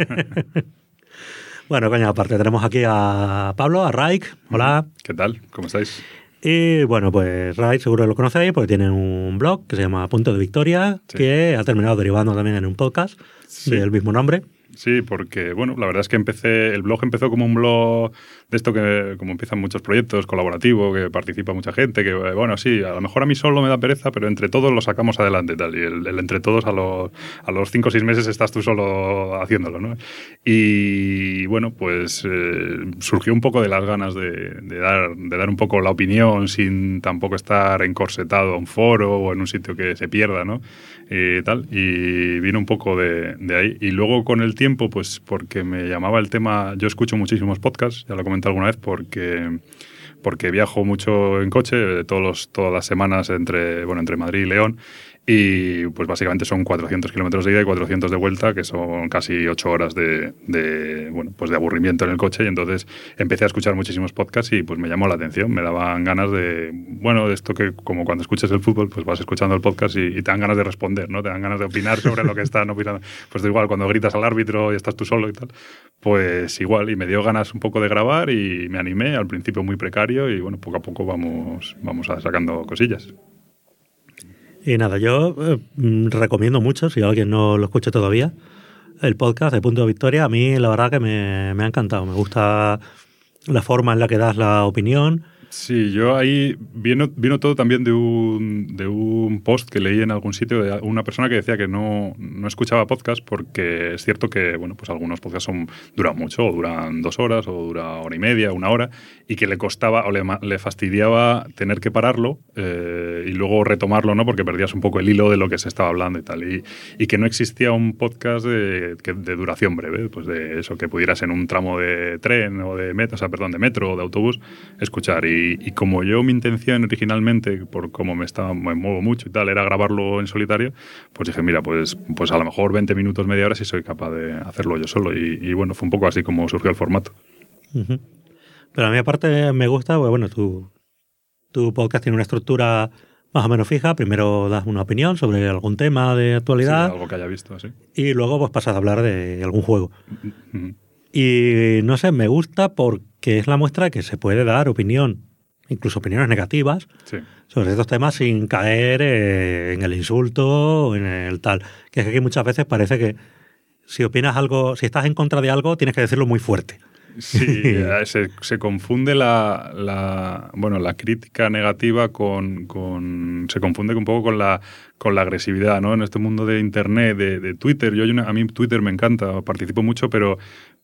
Bueno, coño, aparte tenemos aquí a Pablo, a Raik. Hola. ¿Qué tal? ¿Cómo estáis? Y bueno, pues Raik seguro que lo conocéis porque tiene un blog que se llama Punto de Victoria, que ha terminado derivando también en un podcast del mismo nombre. Sí, porque, bueno, la verdad es que el blog empezó como un blog de esto que, como empiezan muchos proyectos, colaborativo, que participa mucha gente, que, bueno, sí, a lo mejor a mí solo me da pereza, pero entre todos lo sacamos adelante y tal. Y el entre todos a los 5 o 6 meses estás tú solo haciéndolo, ¿no? Y, bueno, pues surgió un poco de las ganas de dar un poco la opinión sin tampoco estar encorsetado a un foro o en un sitio que se pierda, ¿no? Y tal, y vino un poco de ahí. Y luego con el tiempo, pues porque me llamaba el tema, yo escucho muchísimos podcasts, ya lo comenté alguna vez, porque viajo mucho en coche, todas las semanas entre Madrid y León, y pues básicamente son 400 kilómetros de ida y 400 de vuelta, que son casi 8 horas de aburrimiento en el coche, y entonces empecé a escuchar muchísimos podcasts y pues me llamó la atención, me daban ganas de esto que como cuando escuchas el fútbol, pues vas escuchando el podcast y te dan ganas de responder, ¿no? Te dan ganas de opinar sobre lo que están opinando. Pues igual, cuando gritas al árbitro y estás tú solo y tal, pues igual, y me dio ganas un poco de grabar y me animé, al principio muy precario, y bueno, poco a poco vamos sacando cosillas. Y nada, yo recomiendo mucho, si alguien no lo escucha todavía, el podcast de Punto de Victoria. A mí la verdad que me ha encantado. Me gusta la forma en la que das la opinión. Sí, yo ahí vino todo también de un post que leí en algún sitio de una persona que decía que no escuchaba podcast porque es cierto que, bueno, pues algunos podcasts duran mucho, o duran 2 horas, o dura hora y media, 1 hora, y que le costaba o le fastidiaba tener que pararlo y luego retomarlo, ¿no? Porque perdías un poco el hilo de lo que se estaba hablando y tal. Y que no existía un podcast de duración breve, pues de eso, que pudieras en un tramo de tren o de metro o de autobús escuchar. Y como mi intención originalmente, por cómo me muevo mucho y tal, era grabarlo en solitario, pues dije, mira, pues a lo mejor 20 minutos, media hora sí soy capaz de hacerlo yo solo. Y bueno, fue un poco así como surgió el formato. Uh-huh. Pero a mí aparte me gusta, pues bueno, tu podcast tiene una estructura más o menos fija. Primero das una opinión sobre algún tema de actualidad. Sí, algo que haya visto, así. Y luego pues pasas a hablar de algún juego. Uh-huh. Y no sé, me gusta porque es la muestra que se puede dar opinión, incluso opiniones negativas, sobre estos temas sin caer en el insulto o en el tal. Que es que aquí muchas veces parece que si opinas algo, si estás en contra de algo, tienes que decirlo muy fuerte. Sí, se confunde la crítica negativa se confunde un poco con la agresividad, ¿no? En este mundo de internet, de Twitter. A mí Twitter me encanta, participo mucho, pero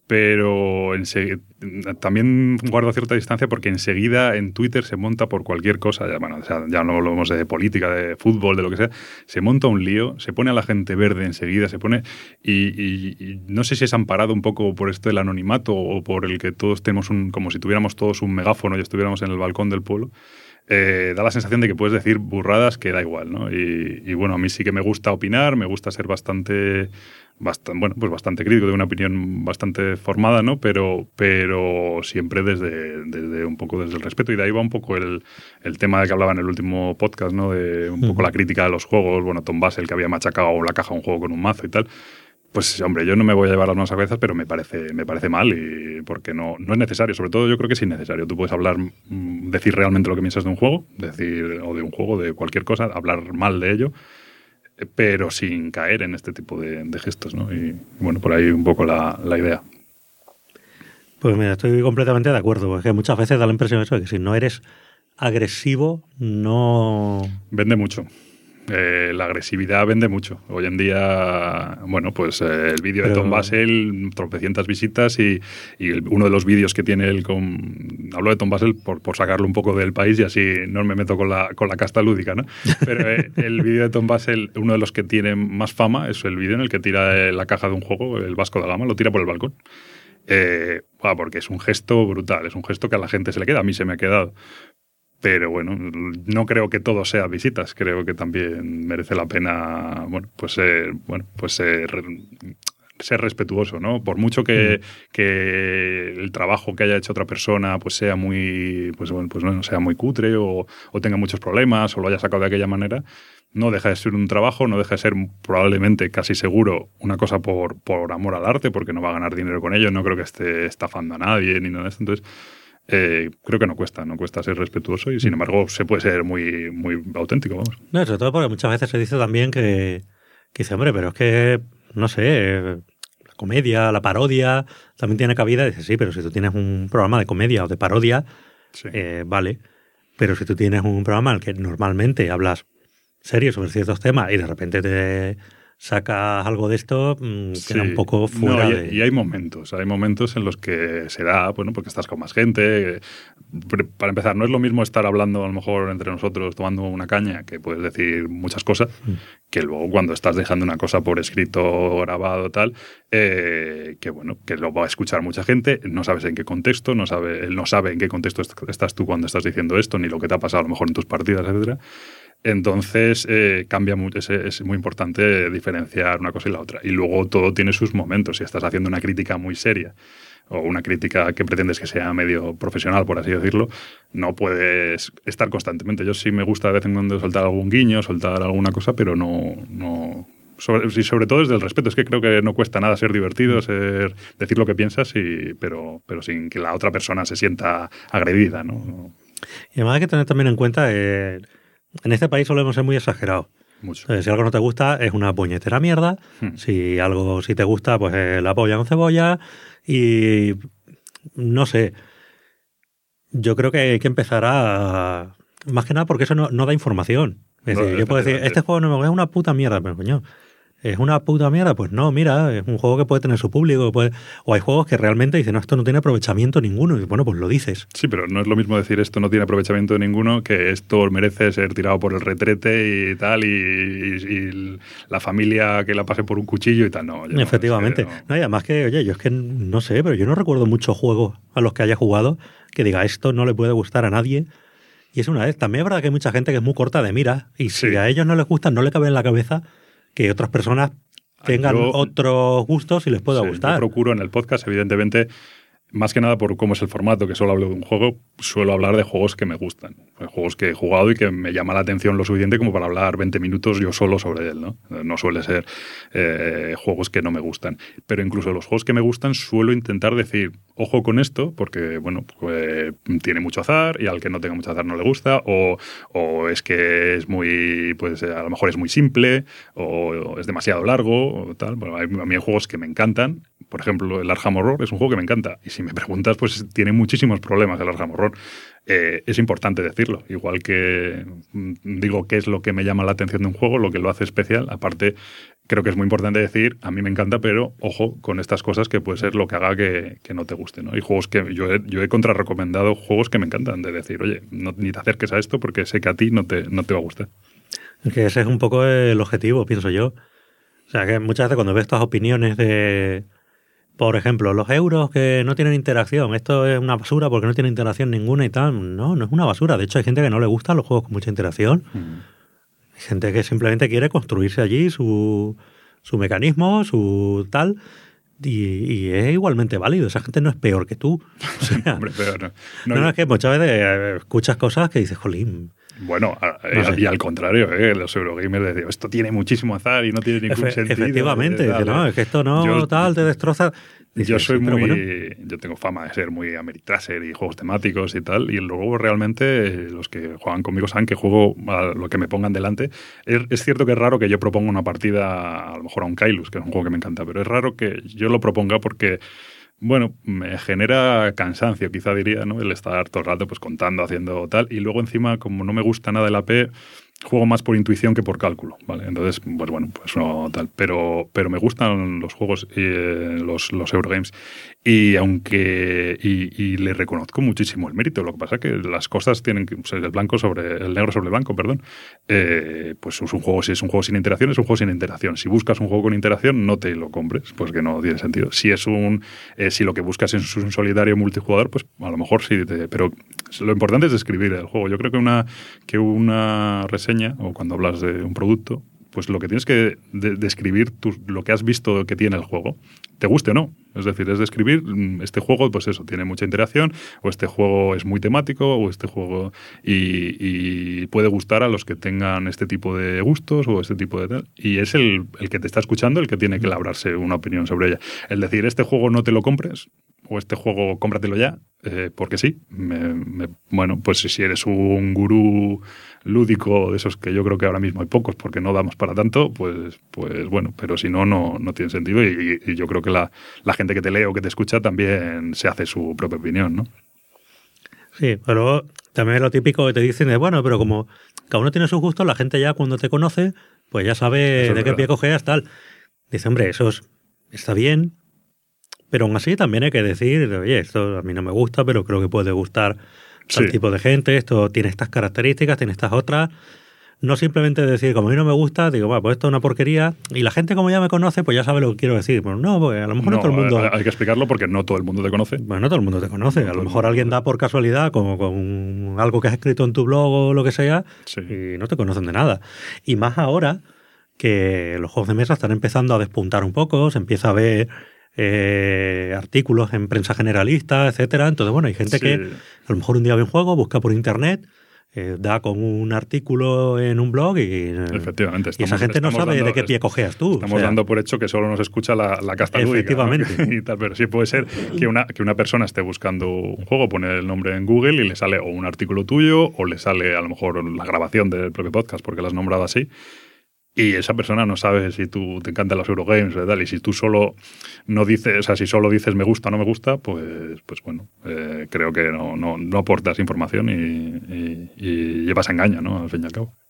también guardo cierta distancia porque enseguida en Twitter se monta por cualquier cosa, ya no hablamos de política, de fútbol, de lo que sea, se monta un lío, se pone a la gente verde enseguida, se pone y no sé si es amparado un poco por esto del anonimato o por el que todos tenemos como si tuviéramos todos un megáfono y estuviéramos en el balcón del pueblo. Da la sensación de que puedes decir burradas que da igual, ¿no? Y bueno, a mí sí que me gusta opinar, me gusta ser bastante crítico, de una opinión bastante formada, ¿no? Pero siempre desde un poco desde el respeto. Y de ahí va un poco el tema de que hablaba en el último podcast, ¿no? De un poco la crítica de los juegos. Bueno, Tom Basel, que había machacado la caja de un juego con un mazo y tal. Pues, hombre, yo no me voy a llevar las manos a cabezas, pero me parece mal y porque no es necesario. Sobre todo yo creo que es innecesario. Tú puedes decir realmente lo que piensas de un juego, o de un juego, de cualquier cosa, hablar mal de ello. pero sin caer en este tipo de gestos, ¿no? Y bueno, por ahí un poco la idea. Pues mira, estoy completamente de acuerdo, porque muchas veces da la impresión de eso, de que si no eres agresivo, no... Vende mucho. La agresividad vende mucho. Hoy en día, bueno, pues el vídeo de Tom Basel, tropecientas visitas y uno de los vídeos que tiene él hablo de Tom Basel por sacarlo un poco del país y así no me meto con la casta lúdica, ¿no? Pero el vídeo de Tom Basel, uno de los que tiene más fama, es el vídeo en el que tira la caja de un juego, el Vasco da Gama, lo tira por el balcón. Porque es un gesto brutal, es un gesto que a la gente se le queda, a mí se me ha quedado. Pero bueno, no creo que todo sea visitas, creo que también merece la pena, ser respetuoso, ¿no? Por mucho que el trabajo que haya hecho otra persona pues sea muy, no sea muy cutre o tenga muchos problemas o lo haya sacado de aquella manera, no deja de ser un trabajo, no deja de ser probablemente casi seguro una cosa por amor al arte, porque no va a ganar dinero con ello, no creo que esté estafando a nadie ni nada de esto, entonces creo que no cuesta ser respetuoso y sin embargo se puede ser muy, muy auténtico, vamos. No, sobre todo porque muchas veces se dice también que dice, hombre, pero es que, no sé, la comedia, la parodia también tiene cabida. Y dice, sí, pero si tú tienes un programa de comedia o de parodia, sí. Vale, pero si tú tienes un programa en el que normalmente hablas serio sobre ciertos temas y de repente te sacas algo de esto, queda un poco fuera de... Y hay momentos en los que se da, bueno, porque estás con más gente. Para empezar, no es lo mismo estar hablando a lo mejor entre nosotros tomando una caña, que puedes decir muchas cosas, que luego cuando estás dejando una cosa por escrito, grabado, tal, que lo va a escuchar mucha gente, no sabes en qué contexto, él no sabe en qué contexto estás tú cuando estás diciendo esto, ni lo que te ha pasado a lo mejor en tus partidas, etcétera. Entonces cambia mucho, es muy importante diferenciar una cosa y la otra. Y luego todo tiene sus momentos. Si estás haciendo una crítica muy seria o una crítica que pretendes que sea medio profesional, por así decirlo, no puedes estar constantemente. Yo sí me gusta de vez en cuando soltar algún guiño, soltar alguna cosa, pero no sobre todo desde el respeto. Es que creo que no cuesta nada ser divertido, decir lo que piensas, pero sin que la otra persona se sienta agredida, ¿no? Y además hay que tener también en cuenta... en este país solemos ser muy exagerados. Mucho. Si algo no te gusta, es una puñetera mierda. Si algo sí te gusta, pues la polla con cebolla. Y no sé. Yo creo que hay que empezar a... Más que nada porque eso no da información. Es decir, yo puedo decir, este juego no me gusta, es una puta mierda. Pero coño, ¿es una puta mierda? Pues no, mira, es un juego que puede tener su público. O hay juegos que realmente dicen, no, esto no tiene aprovechamiento ninguno. Y bueno, pues lo dices. Sí, pero no es lo mismo decir esto no tiene aprovechamiento ninguno que esto merece ser tirado por el retrete y tal, y la familia que la pase por un cuchillo y tal. No, efectivamente. No, y además que, oye, yo es que no sé, pero yo no recuerdo muchos juegos a los que haya jugado que diga esto no le puede gustar a nadie. Y es una vez. También es verdad que hay mucha gente que es muy corta de mira y si a ellos no les gusta, no le cabe en la cabeza que otras personas tengan otros gustos y les pueda gustar. Yo procuro en el podcast, evidentemente, más que nada por cómo es el formato, que solo hablo de un juego, suelo hablar de juegos que me gustan. Juegos que he jugado y que me llama la atención lo suficiente como para hablar 20 minutos yo solo sobre él, ¿no? No suele ser juegos que no me gustan. Pero incluso los juegos que me gustan suelo intentar decir, ojo con esto, porque bueno, pues, tiene mucho azar y al que no tenga mucho azar no le gusta, o es que es muy, pues a lo mejor es muy simple, o es demasiado largo, o tal. Bueno, a mí hay juegos que me encantan. Por ejemplo, el Arkham Horror es un juego que me encanta. Y si me preguntas, pues tiene muchísimos problemas el Arkham Horror. Es importante decirlo. Igual que digo qué es lo que me llama la atención de un juego, lo que lo hace especial. Aparte, creo que es muy importante decir, a mí me encanta, pero ojo con estas cosas que puede ser lo que haga que no te guste, ¿no? Y juegos que yo he contrarrecomendado juegos que me encantan, de decir, oye, ni te acerques a esto porque sé que a ti no te va a gustar. Es que ese es un poco el objetivo, pienso yo. O sea, que muchas veces cuando ves estas opiniones de... Por ejemplo, los euros que no tienen interacción, esto es una basura porque no tiene interacción ninguna y tal. No es una basura. De hecho, hay gente que no le gustan los juegos con mucha interacción. Hay gente que simplemente quiere construirse allí su mecanismo, su tal, y es igualmente válido. Esa gente no es peor que tú. O sea, hombre, peor no. No, es que muchas veces escuchas cosas que dices, jolín... Bueno, no sé. Y al contrario, los Eurogamers decían, esto tiene muchísimo azar y no tiene ningún sentido. Efectivamente, dice, no, es que esto no, te destroza. Yo soy sí, pero muy... bueno. Yo tengo fama de ser muy Ameritraser y juegos temáticos y tal, y luego realmente los que juegan conmigo saben que juego a lo que me pongan delante. Es cierto que es raro que yo proponga una partida, a lo mejor a un Kailus, que es un juego que me encanta, pero es raro que yo lo proponga porque... Bueno, me genera cansancio, quizá diría, ¿no? El estar todo el rato pues contando, haciendo tal, y luego encima, como no me gusta nada el AP, juego más por intuición que por cálculo, ¿vale? Entonces, pues bueno, pues no tal. Pero me gustan los juegos, los Eurogames, y aunque y le reconozco muchísimo el mérito. Lo que pasa es que las cosas tienen que ser el negro sobre blanco, perdón. Pues es un juego, si es un juego sin interacción, es un juego sin interacción. Si buscas un juego con interacción, no te lo compres, pues que no tiene sentido. Si es si lo que buscas es un solitario multijugador, pues a lo mejor sí, pero lo importante es describir el juego. Yo creo que una reseña, o cuando hablas de un producto, pues lo que tienes que describir lo que has visto que tiene el juego, te guste o no. Es decir, es describir este juego, pues eso, tiene mucha interacción, o este juego es muy temático, o este juego y puede gustar a los que tengan este tipo de gustos o este tipo de tal. Y es el que te está escuchando el que tiene que labrarse una opinión sobre ella. El decir, este juego no te lo compres, o este juego cómpratelo ya, porque sí. Bueno, pues si eres un gurú lúdico de esos que yo creo que ahora mismo hay pocos porque no damos para tanto, pues bueno, pero si no tiene sentido y yo creo que la gente que te lee o que te escucha también se hace su propia opinión, ¿no? Sí, pero también es lo típico que te dicen de, bueno, pero como cada uno tiene sus gustos, la gente ya cuando te conoce, pues ya sabe Eso de es qué verdad. pie cojeas, tal. Dice, hombre, está bien, pero aún así también hay que decir, oye, esto a mí no me gusta, pero creo que puede gustar tal Sí. tipo de gente, esto tiene estas características, tiene estas otras. No simplemente decir, como a mí no me gusta, digo, bueno, pues esto es una porquería. Y la gente, como ya me conoce, pues ya sabe lo que quiero decir. Pues no, pues a lo mejor no todo el mundo... Hay que explicarlo porque no todo el mundo te conoce. Bueno, no todo el mundo te conoce. No A todo lo el mejor mundo alguien te da por casualidad con algo que has escrito en tu blog o lo que sea Sí. y no te conocen de nada. Y más ahora que los juegos de mesa están empezando a despuntar un poco, se empieza a ver artículos en prensa generalista, etcétera. Entonces, bueno, hay gente Sí. que a lo mejor un día ve un juego, busca por internet, da con un artículo en un blog y Efectivamente. y esa gente no sabe de qué pie cojeas tú. Estamos O sea, dando por hecho que solo nos escucha la casta lúdica, ¿no? Efectivamente. Y tal, pero sí puede ser que una persona esté buscando un juego, pone el nombre en Google y le sale o un artículo tuyo o le sale a lo mejor la grabación del propio podcast porque lo has nombrado así. Y esa persona no sabe si tú te encantan los Eurogames y tal, y si tú solo no dices, o sea, si solo dices me gusta o no me gusta, pues bueno, creo que no aportas información y llevas a engaño, ¿no? Al fin y al cabo.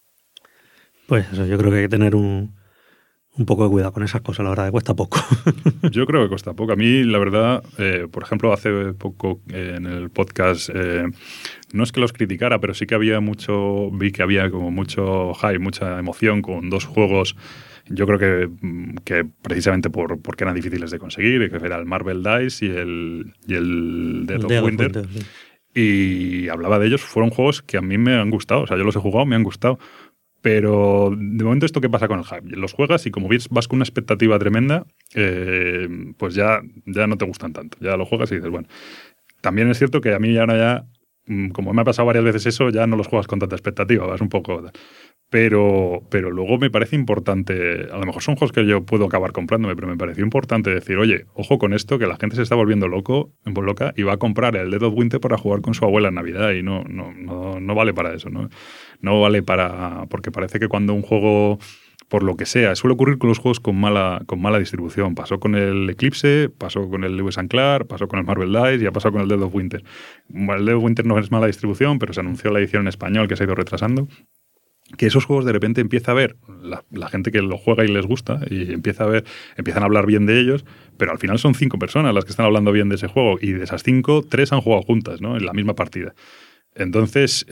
pues eso, yo creo que hay que tener un poco de cuidado con esas cosas, la verdad, que cuesta poco. Yo creo que cuesta poco. A mí, la verdad, por ejemplo, hace poco en el podcast, no es que los criticara, pero sí que vi que había como mucho hype, mucha emoción con dos juegos, yo creo que precisamente porque eran difíciles de conseguir, que era el Marvel Dice y el Dead of Winter. Sí. Y hablaba de ellos, fueron juegos que a mí me han gustado, o sea, yo los he jugado, me han gustado. Pero de momento, ¿esto qué pasa con el hype? Los juegas y como vas con una expectativa tremenda, pues ya no te gustan tanto. Ya lo juegas y dices, bueno. También es cierto que a mí ahora ya, como me ha pasado varias veces eso, ya no los juegas con tanta expectativa, vas un poco... Pero luego me parece importante, a lo mejor son juegos que yo puedo acabar comprándome, pero me pareció importante decir, oye, ojo con esto, que la gente se está volviendo loca y va a comprar el Dead of Winter para jugar con su abuela en Navidad y no vale para eso, ¿no? No vale porque parece que cuando un juego, por lo que sea, suele ocurrir con los juegos con mala distribución. Pasó con el Eclipse, pasó con el Lewis and Clark, pasó con el Marvel Dice y ha pasado con el Dead of Winter. El Dead of Winter no es mala distribución, pero se anunció la edición en español que se ha ido retrasando. Que esos juegos de repente empieza a ver la gente que lo juega y les gusta y empiezan a hablar bien de ellos, pero al final son 5 personas las que están hablando bien de ese juego y de esas 5, 3 han jugado juntas, ¿no? En la misma partida. Entonces,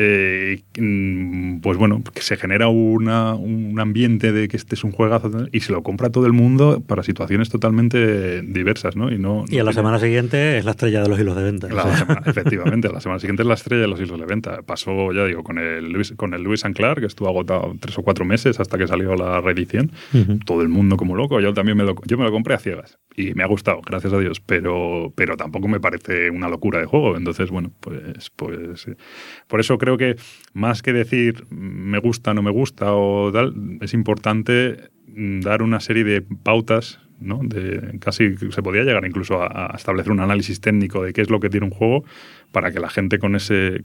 pues bueno, que se genera un ambiente de que este es un juegazo y se lo compra todo el mundo para situaciones totalmente diversas, ¿no? Y a la semana siguiente es la estrella de los hilos de venta. Efectivamente, a la semana siguiente es la estrella de los hilos de venta. Pasó, ya digo, con el Lewis and Clark, que estuvo agotado 3 o 4 meses hasta que salió la reedición. Uh-huh. Todo el mundo como loco. Yo también me lo compré a ciegas y me ha gustado, gracias a Dios, pero tampoco me parece una locura de juego. Entonces, bueno, pues por eso creo que más que decir me gusta, no me gusta o tal, es importante dar una serie de pautas, ¿no? Casi se podía llegar incluso a establecer un análisis técnico de qué es lo que tiene un juego para que la gente con esos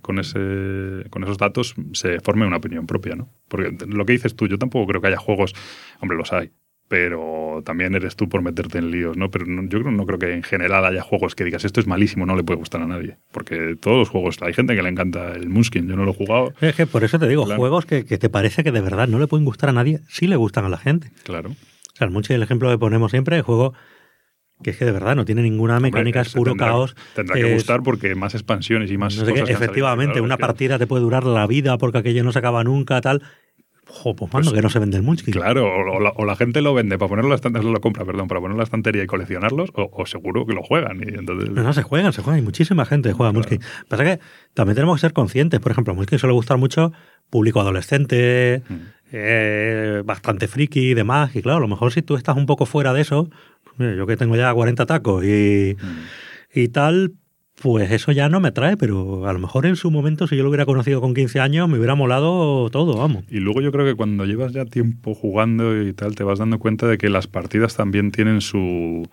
datos se forme una opinión propia, ¿no? Porque lo que dices tú, yo tampoco creo que haya juegos, hombre, los hay, pero también eres tú por meterte en líos, ¿no? Pero yo no creo que en general haya juegos que digas esto es malísimo, no le puede gustar a nadie. Porque todos los juegos, hay gente que le encanta el Munchkin, yo no lo he jugado. Es que por eso te digo, claro. Juegos que te parece que de verdad no le pueden gustar a nadie, sí le gustan a la gente. Claro. O sea, el Munchkin, el ejemplo que ponemos siempre, el juego que es que de verdad no tiene ninguna mecánica, es puro caos. Tendrá que gustar porque más expansiones y más no sé cosas. Qué, efectivamente, una partida te puede durar la vida porque aquello no se acaba nunca, tal. Ojo, pues mando, que no se vende el Munchkin. Claro, o la gente lo vende para ponerlo para ponerlo en la estantería y coleccionarlos, o seguro que lo juegan. Y entonces... No, se juegan. Hay muchísima gente que juega Munchkin. Pasa que también tenemos que ser conscientes. Por ejemplo, Munchkin suele gustar mucho público adolescente, bastante friki y demás. Y claro, a lo mejor si tú estás un poco fuera de eso, yo que tengo ya 40 tacos y tal, pues eso ya no me atrae, pero a lo mejor en su momento, si yo lo hubiera conocido con 15 años, me hubiera molado todo, vamos. Y luego yo creo que cuando llevas ya tiempo jugando y tal, te vas dando cuenta de que las partidas también tienen su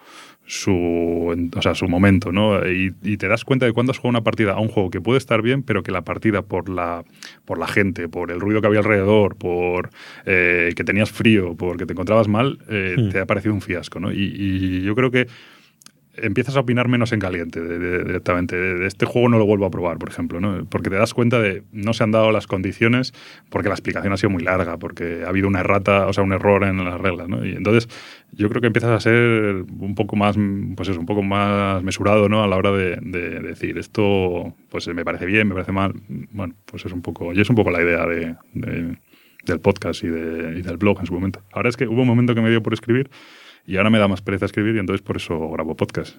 momento, ¿no? Y te das cuenta de cuando has jugado una partida a un juego que puede estar bien, pero que la partida por la gente, por el ruido que había alrededor, por que tenías frío, porque te encontrabas mal, te ha parecido un fiasco, ¿no? Y yo creo que empiezas a opinar menos en caliente directamente. De este juego no lo vuelvo a probar, por ejemplo, ¿no? Porque te das cuenta de no se han dado las condiciones, porque la explicación ha sido muy larga, porque ha habido una errata, o sea, un error en las reglas, ¿no? Y entonces yo creo que empiezas a ser un poco más, pues eso, un poco más mesurado, ¿no? A la hora de decir esto, pues me parece bien, me parece mal. Bueno, pues es un poco la idea del podcast y del blog en su momento. Ahora es que hubo un momento que me dio por escribir y ahora me da más pereza escribir y entonces por eso grabo podcast.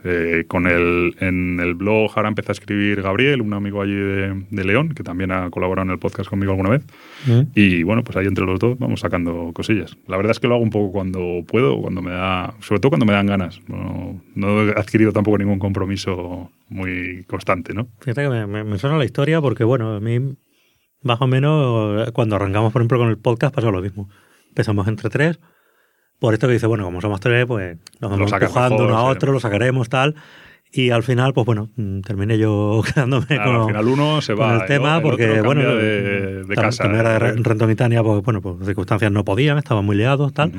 En el blog ahora empezó a escribir Gabriel, un amigo allí de León, que también ha colaborado en el podcast conmigo alguna vez. Y bueno, pues ahí entre los dos vamos sacando cosillas. La verdad es que lo hago un poco cuando puedo, sobre todo cuando me dan ganas. No he adquirido tampoco ningún compromiso muy constante, ¿no? Fíjate que me suena la historia porque, bueno, a mí más o menos cuando arrancamos, por ejemplo, con el podcast pasó lo mismo. Empezamos entre tres. Por esto que dice, bueno, como somos tres, pues nos vamos empujando uno a otro, lo sacaremos, tal. Y al final, pues bueno, terminé yo quedándome al final uno se va con el tema, el porque otro bueno, de casa. También era de Rentonitania, porque bueno, por circunstancias no podían, estaban muy liados, tal.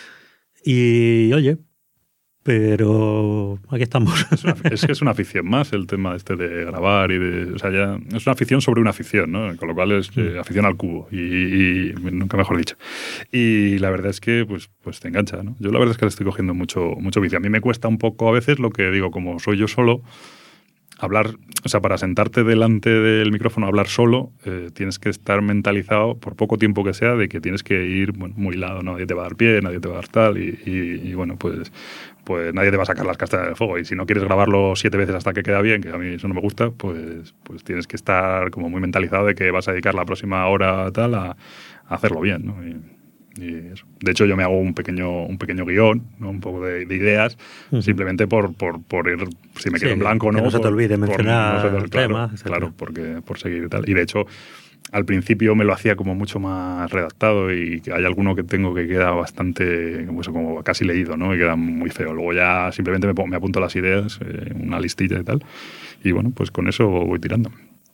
Y oye, pero aquí estamos. Es que es una afición más el tema de grabar o sea, ya es una afición sobre una afición, ¿no? Con lo cual es afición al cubo y nunca mejor dicho. Y la verdad es que pues te engancha, ¿no? Yo la verdad es que le estoy cogiendo mucho vicio. A mí me cuesta un poco a veces lo que digo, como soy yo solo, hablar, o sea, para sentarte delante del micrófono a hablar solo, tienes que estar mentalizado, por poco tiempo que sea, de que tienes que ir muy hilado, ¿no? Nadie te va a dar pie, nadie te va a dar tal, y bueno, pues nadie te va a sacar las castañas del fuego. Y si no quieres grabarlo 7 veces hasta que queda bien, que a mí eso no me gusta, pues tienes que estar como muy mentalizado de que vas a dedicar la próxima hora tal a hacerlo bien, ¿no? Y eso. De hecho, yo me hago un pequeño guión, ¿no? Un poco de ideas, simplemente por ir, si me quedo en blanco, ¿no? Que no se te olvide mencionar el tema. Claro, por seguir y tal. Y de hecho, al principio me lo hacía como mucho más redactado y hay alguno que tengo que queda bastante, como casi leído, ¿no? Y queda muy feo. Luego ya simplemente me apunto las ideas, una listilla y tal. Y bueno, pues con eso voy tirando.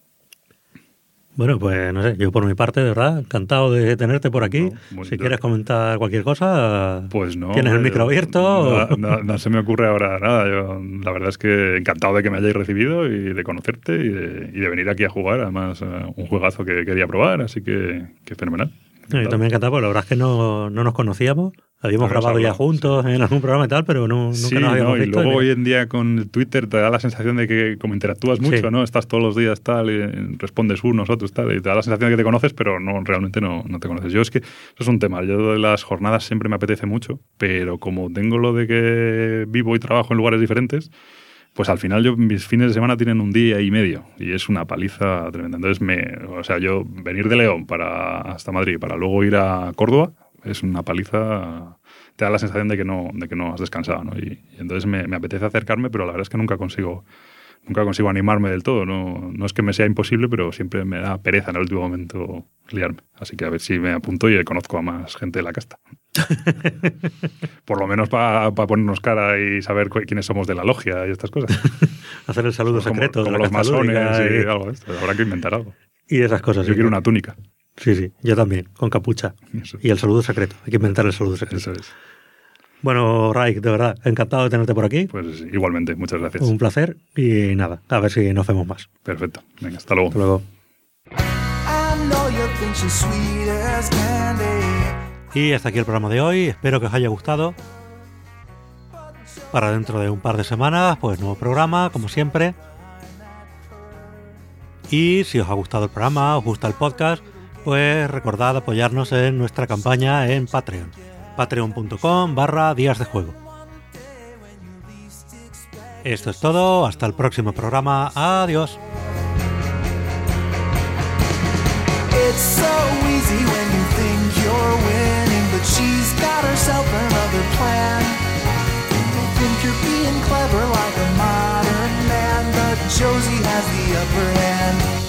Bueno, pues no sé, yo por mi parte, de verdad, encantado de tenerte por aquí. Si quieres comentar cualquier cosa, pues no, tienes el micro abierto. No se me ocurre ahora nada. Yo, la verdad es que encantado de que me hayáis recibido y de conocerte y de venir aquí a jugar. Además, un juegazo que quería probar, así que fenomenal. Yo también encantado, porque la verdad es que no nos conocíamos. Habíamos grabado ya juntos en algún programa y tal, pero nunca nos habíamos visto. Y luego hoy en día con Twitter te da la sensación de que como interactúas mucho, ¿no? Estás todos los días tal, y respondes unos, otros tal, y te da la sensación de que te conoces, pero realmente no te conoces. Yo es que eso es un tema. Yo de las jornadas siempre me apetece mucho, pero como tengo lo de que vivo y trabajo en lugares diferentes, pues al final mis fines de semana tienen un día y medio y es una paliza tremenda. Entonces, yo venir de León hasta Madrid para luego ir a Córdoba es una paliza, te da la sensación de que no has descansado, ¿no? Y entonces me apetece acercarme, pero la verdad es que nunca consigo animarme del todo. No es que me sea imposible, pero siempre me da pereza en el último momento liarme. Así que a ver si me apunto y conozco a más gente de la casta. Por lo menos para ponernos cara y saber quiénes somos de la logia y estas cosas. Hacer el saludo secreto. Como los masones y algo de esto. Habrá que inventar algo. Y esas cosas. Yo quiero una túnica. Sí, yo también, con capucha. Eso. Y el saludo secreto. Hay que inventar el saludo secreto. Eso es. Bueno, Raik, de verdad, encantado de tenerte por aquí. Pues igualmente, muchas gracias. Un placer y nada, a ver si nos vemos más. Perfecto. Venga, hasta luego. Hasta luego. Y hasta aquí el programa de hoy. Espero que os haya gustado. Para dentro de un par de semanas, pues nuevo programa, como siempre. Y si os ha gustado el programa, os gusta el podcast, pues recordad apoyarnos en nuestra campaña en Patreon. Patreon.com/Días de Juego. Esto es todo. Hasta el próximo programa. Adiós. It's so easy when you think you're winning, but she's got herself another plan. You think you're being clever like a modern man, but Josie has the upper hand.